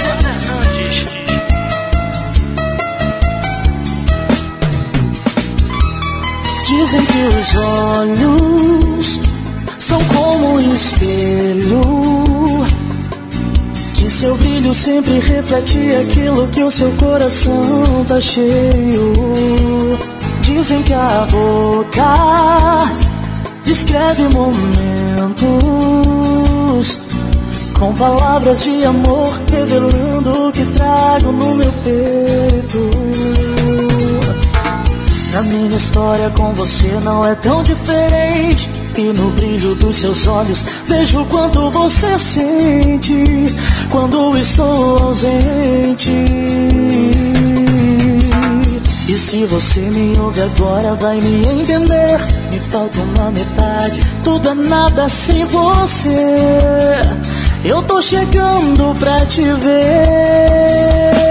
Dizem que os olhos são como um espelho. De seu brilho sempre reflete aquilo que o seu coração tá cheio. Dizem que a boca descreve momentos com palavras de amor, revelando o que trago no meu peito. Na minha história com você não é tão diferente, e no brilho dos seus olhos vejo o quanto você sente quando estou ausente. E se você me ouve agora vai me entender. Me falta uma metade, tudo é nada sem você. Eu tô chegando pra te ver.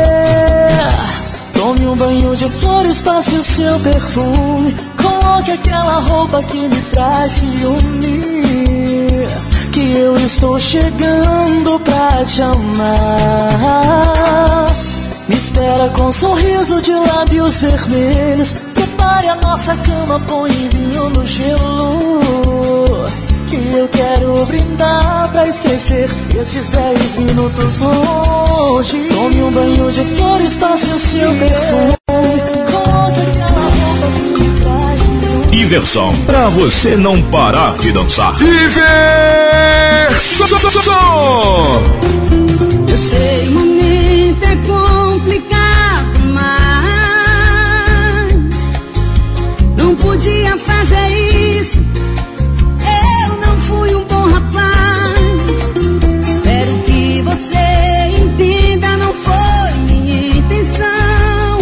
Tome um banho de flores, passe o seu perfume. Coloque aquela roupa que me traz ciúme, que eu estou chegando pra te amar. Me espera com um sorriso de lábios vermelhos. Prepare a nossa cama, põe vinho no gelo, que eu quero brindar pra esquecer esses 10 minutos longe. Tome um banho de flores, passe o seu perfume. Coloque aquela roupa que me traz ciúme. Diversão, pra você não parar de dançar. Diversão. Eu sei, o momento é complicado, mas não podia fazer isso. Eu não fui um bom rapaz. Espero que você entenda, não foi minha intenção.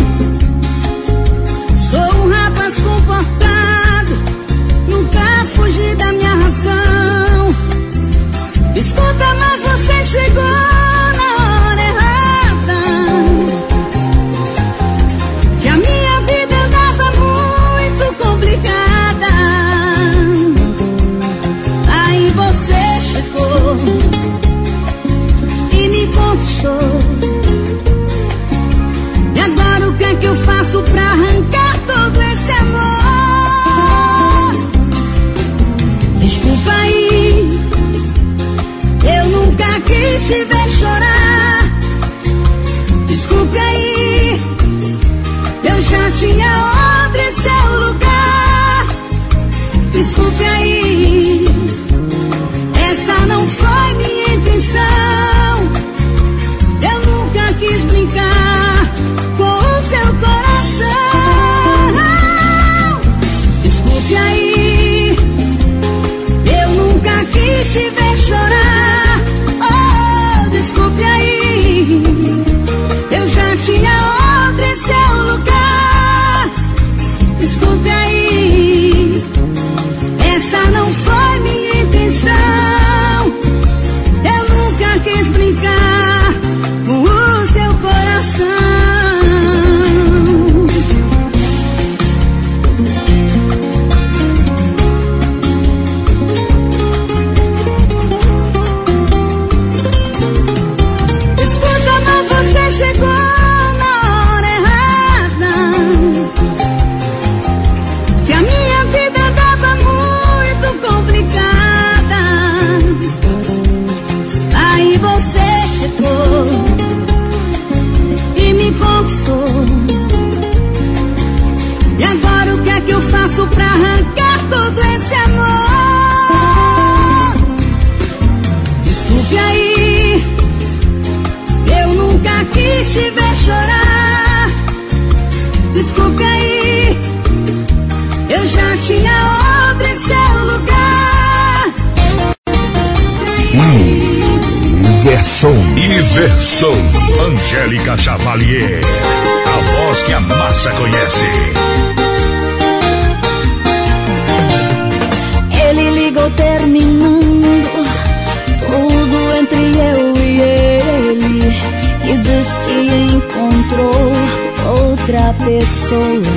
Sou um rapaz comportado, nunca fugi da minha razão. Escuta, mas você chegou na hora errada, que a minha vida andava muito complicada. Aí você chegou e me conquistou. E agora o que é que eu faço pra arrancar todo esse amor? Desculpa aí, eu nunca quis te ver chorar. Desculpe aí, eu já tinha outra em seu lugar. Desculpe aí, essa não foi minha intenção. Eu nunca quis brincar com o seu coração. Desculpe aí, eu nunca quis te ver chorar. Oh, desculpe aí, eu já tinha outra em seu lugar. Desculpe aí, essa não foi minha intenção. Eu nunca quis brincar com o seu coração. Iverson. Angélica Chavalier, a voz que a massa conhece. Ele ligou terminando tudo entre eu e ele e diz que encontrou outra pessoa.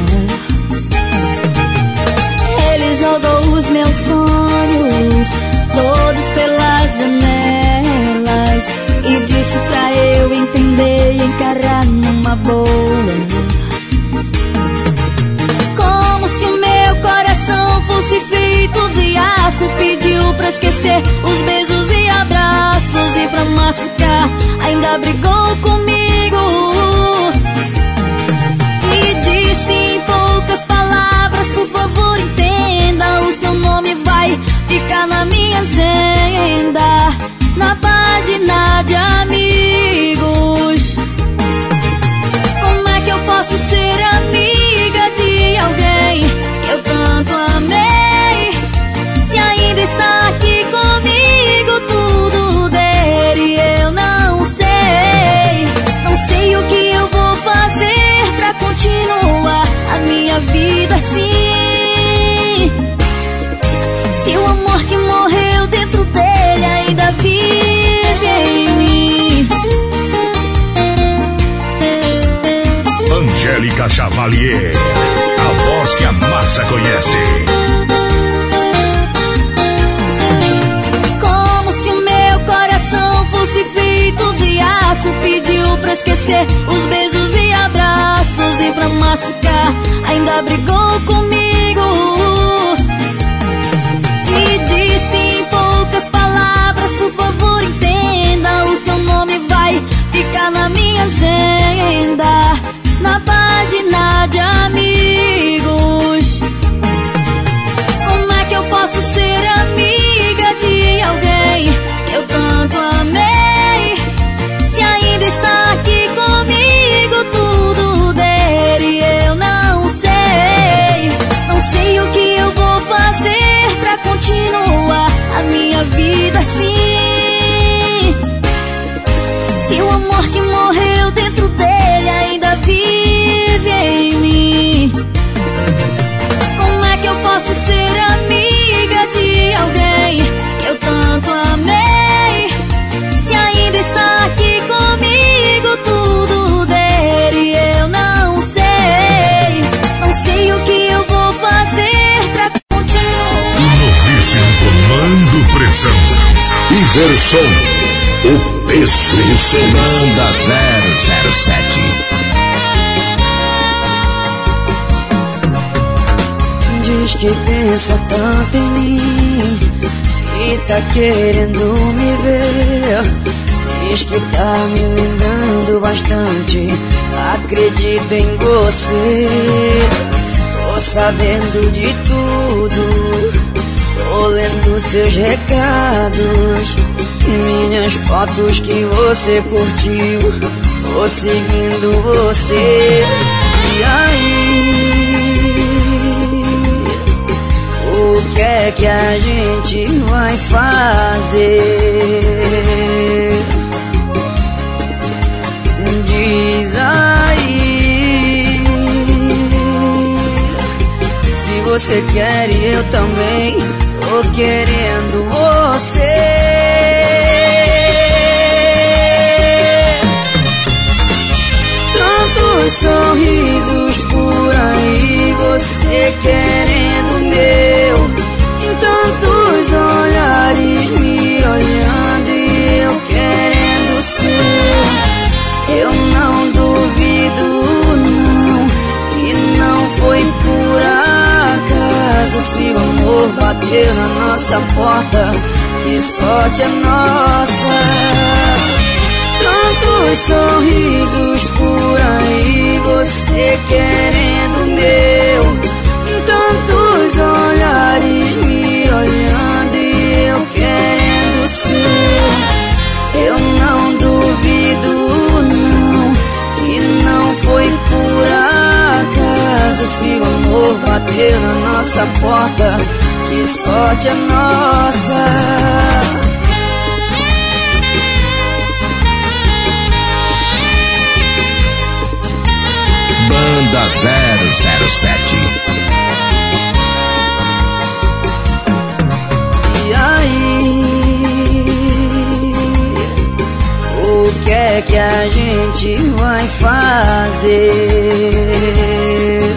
Ele jogou os meus sonhos todos pelas janelas e disse pra eu entender e encarar numa boa. Como se o meu coração fosse feito de aço, pediu pra esquecer os beijos e abraços e pra machucar ainda brigou comigo e disse em poucas palavras: por favor entenda, o seu nome vai ficar na minha agenda, na página de amigos. Como é que eu posso ser amiga de alguém que eu tanto amei, se ainda está aqui comigo tudo dele eu não sei. Não sei o que eu vou fazer pra continuar a minha vida assim, se o amor que morreu dentro dele ainda vive em mim. Angélica Chavalier, a voz que a massa conhece. Como se o meu coração fosse feito de aço, pediu pra esquecer os beijos e abraços e pra machucar ainda brigou comigo e disse em poucas palavras: por favor entenda, o seu nome vai ficar na minha agenda, na página de amigos. Como é que eu posso ser amiga de alguém que eu tanto amei, se ainda está aqui comigo tudo dele eu não sei. Não sei o que eu vou fazer pra continuar a minha vida assim, se o amor que morreu dentro dele ainda vive em mim. Como é que eu posso ser amiga de alguém que eu tanto amei, se ainda está aqui comigo tudo dele eu não sei. Não sei o que eu vou fazer pra continuar. Novíssimo comando pressão. Iverson, o peso comanda 007. Diz que pensa tanto em mim e tá querendo me ver. Diz que tá me lembrando bastante, acredito em você. Tô sabendo de tudo, tô lendo seus recados, minhas fotos que você curtiu, tô seguindo você. E aí, o que é que a gente vai fazer? Diz aí, se você quer e eu também tô querendo você. Tantos sorrisos por aí, você querendo o meu. Tantos olhares me olhando e eu querendo o seu. Eu não duvido não, e não foi por acaso. Se o amor bateu na nossa porta, que sorte é nossa. Tantos sorrisos por aí, você querendo o meu. Tantos olhares me olhando e eu querendo o seu. Eu não duvido não, e não foi por acaso. Se o amor bateu na nossa porta, que sorte é nossa. Banda 007. E aí, o que é que a gente vai fazer?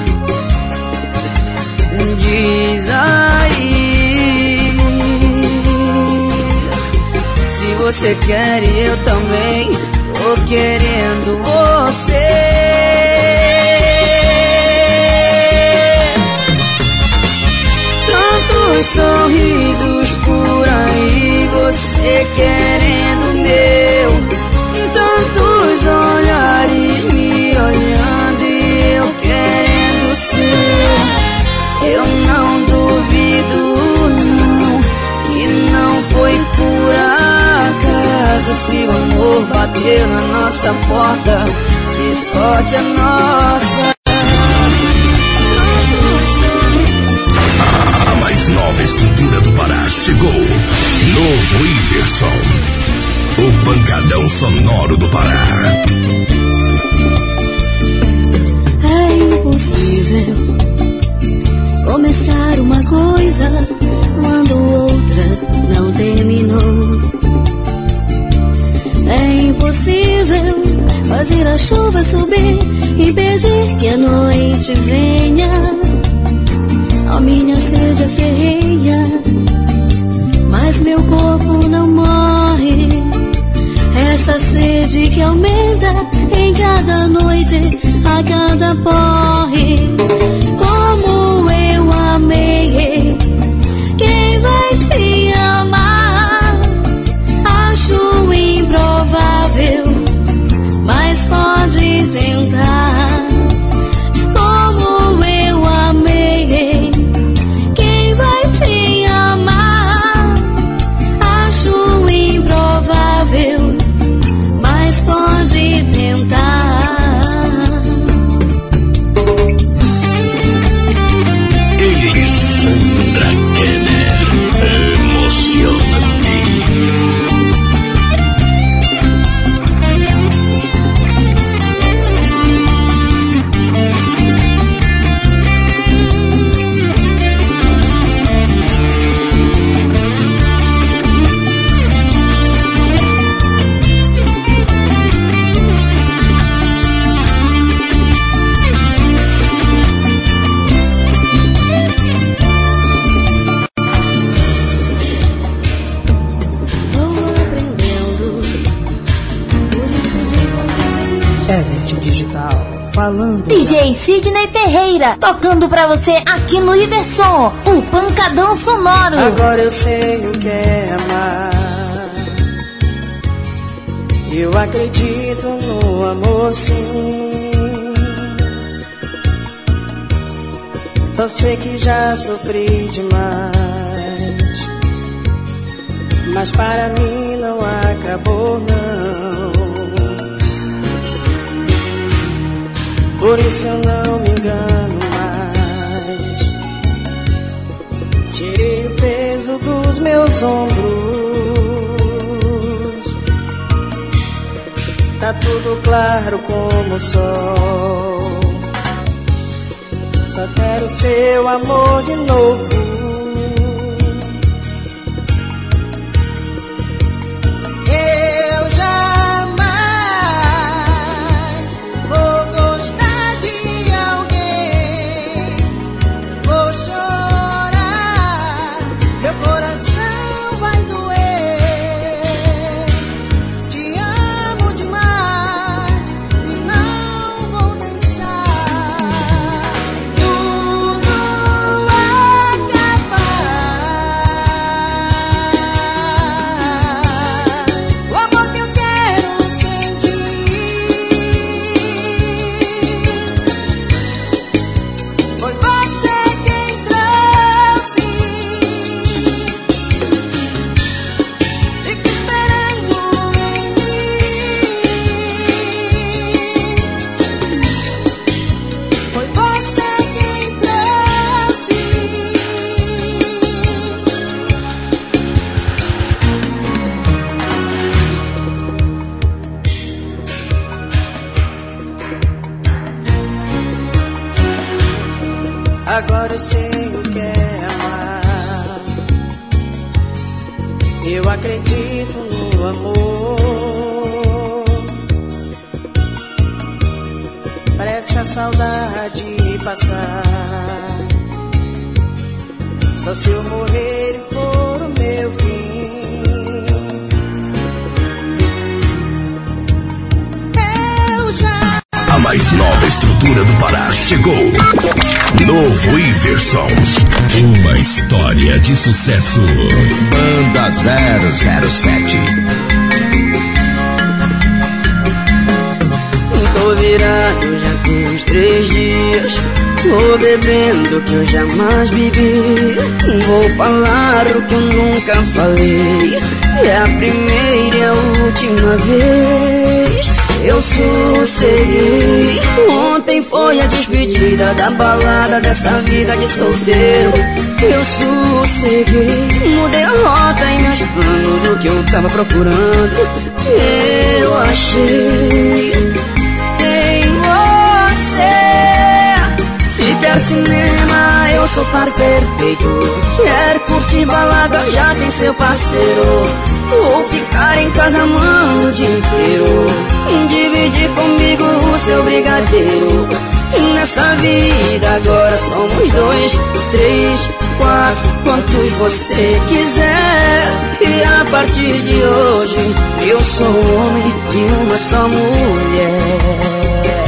Diz aí, se você quer e eu também tô querendo você. Tantos sorrisos por aí, você querendo o meu. Tantos olhares me olhando e eu querendo o seu. Eu não duvido, não, que não foi por acaso. Se o amor bater na nossa porta, que sorte é nossa. A mais nova estrutura do Pará chegou. Novo Iverson, o pancadão sonoro do Pará. É impossível começar uma coisa quando outra não terminou. É impossível fazer a chuva subir e pedir que a noite venha. A minha sede é ferrenha, mas meu corpo não morre. Essa sede que aumenta em cada noite, a cada porre. Como eu amei, quem vai te amar? Acho improvável, mas pode tentar. Como eu amei, quem vai te amar? Acho improvável, mas pode tentar. Sandra Kenner, emocionante. Digital, falando DJ Sidney Ferreira, tocando pra você aqui no Iverson, o pancadão sonoro. Agora eu sei o que é amar. Eu acredito no amor, sim. Só sei que já sofri demais, mas para mim não acabou, não. Por isso eu não me engano mais. Tirei o peso dos meus ombros. Tá tudo claro como o sol. Só quero seu amor de novo. Eu jamais vou gostar de alguém. Vou chorar, meu coração vai doer. Te amo demais e não vou deixar tudo acabar. eu sei o que é amar. Eu acredito no amor. Para essa saudade passar, só se eu morrer e for o meu fim. Eu já... A mais nova estrutura do Pará chegou. Novo Iverson. Uma história de sucesso. Banda 007. Tô virado já tem uns 3 dias. Tô bebendo o que eu jamais bebi. Vou falar o que eu nunca falei. É a primeira e a última vez. Eu sosseguei. Ontem foi a despedida da balada dessa vida de solteiro. Eu sosseguei. Mudei a rota e meus planos do que eu tava procurando. Eu achei em você. Se quer cinema, eu sou par perfeito. Quer curtir balada, já tem seu parceiro. Ou ficar em casa amando o dia inteiro. Dividir comigo o seu brigadeiro. Nessa vida agora somos 2, 3, 4, quantos você quiser. E a partir de hoje eu sou homem de uma só mulher.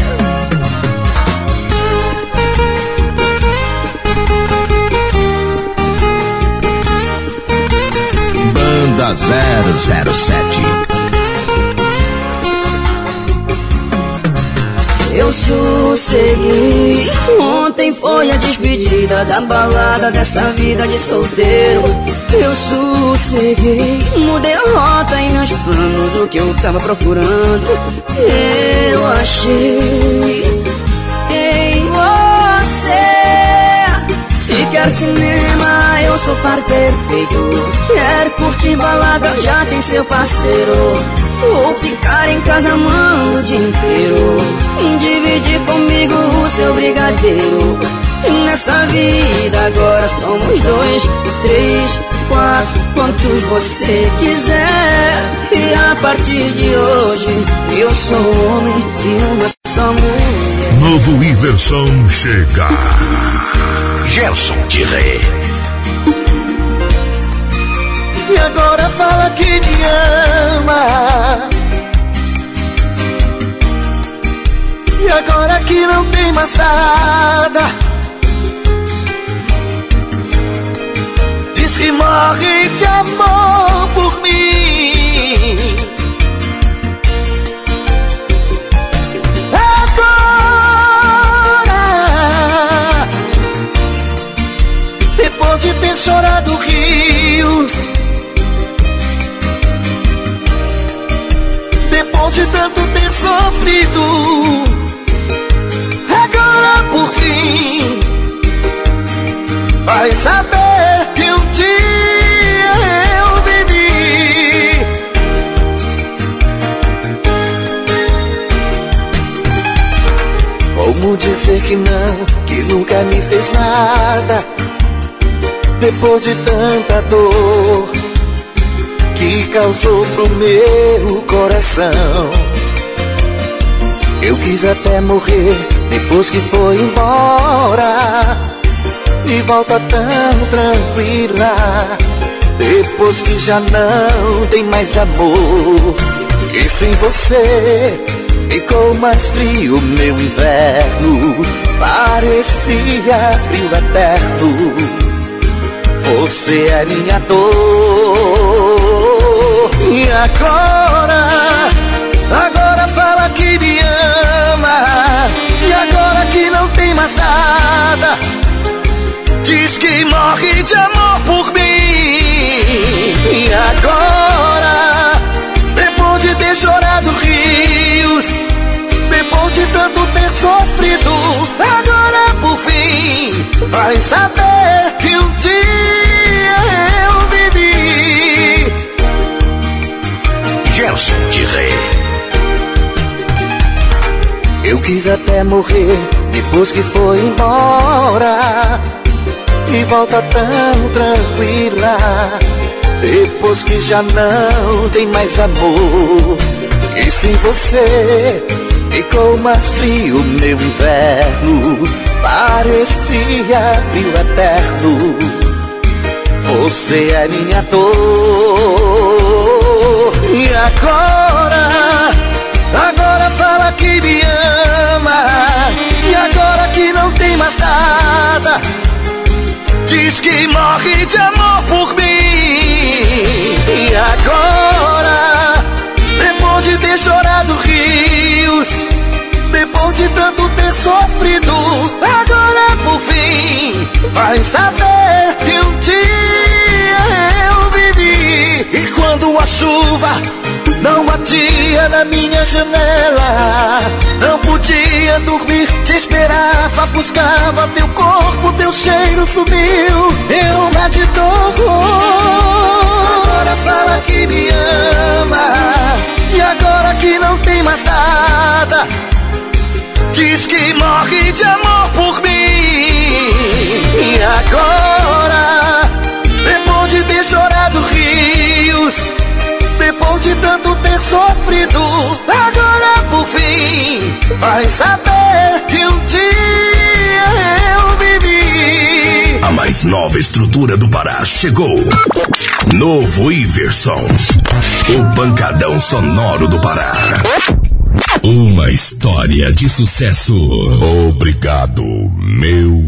Banda 007. Eu sosseguei. Ontem foi a despedida da balada dessa vida de solteiro. Eu sosseguei. Mudei a rota e meus planos do que eu tava procurando. Eu achei em você. Se quer cinema, eu sou par perfeito. Quer curtir balada, já tem seu parceiro. Ou ficar em casa amando o dia inteiro. Dividir comigo o seu brigadeiro. Nessa vida agora somos 2, 3, 4, quantos você quiser. E a partir de hoje eu sou homem de uma só mulher. Novo Iverson chega. Gerson Tiré. E agora fala que me ama. E agora que não tem mais nada. Diz que morre de amor por mim. Agora, depois de ter chorado rios, depois de tanto ter sofrido, agora por fim vai saber que um dia eu vivi. Como dizer que não, que nunca me fez nada, depois de tanta dor que causou pro meu coração. Eu quis até morrer depois que foi embora, e volta tão tranquila depois que já não tem mais amor. E sem você ficou mais frio meu inverno, parecia frio eterno. Você é minha dor. E agora fala que me ama. E agora que não tem mais nada, diz que morre de amor por mim. E agora, depois de ter chorado rios, depois de tanto ter sofrido, agora por fim vai saber que um dia eu vivi. Gerson Tiré. Eu quis até morrer depois que foi embora, e volta tão tranquila, depois que já não tem mais amor. E sem você ficou mais frio meu inverno, parecia frio eterno. Você é minha dor. E agora fala que me ama. E agora que não tem mais nada, diz que morre de amor por mim. E agora, depois de ter chorado rios, depois de tanto ter sofrido, agora por fim vai saber que um dia eu vivi. E quando a chuva não batia na minha janela, não podia dormir, te esperava, buscava teu corpo, teu cheiro sumiu, eu meditou. Agora fala que me ama, e agora que não tem mais nada, diz que morre de amor por mim. E agora, depois de ter chorado rios, depois de tanto ter sofrido, agora por fim vai saber que um dia eu vivi. A mais nova estrutura do Pará chegou. Novo Iverson, o pancadão sonoro do Pará. Uma história de sucesso. Obrigado, meu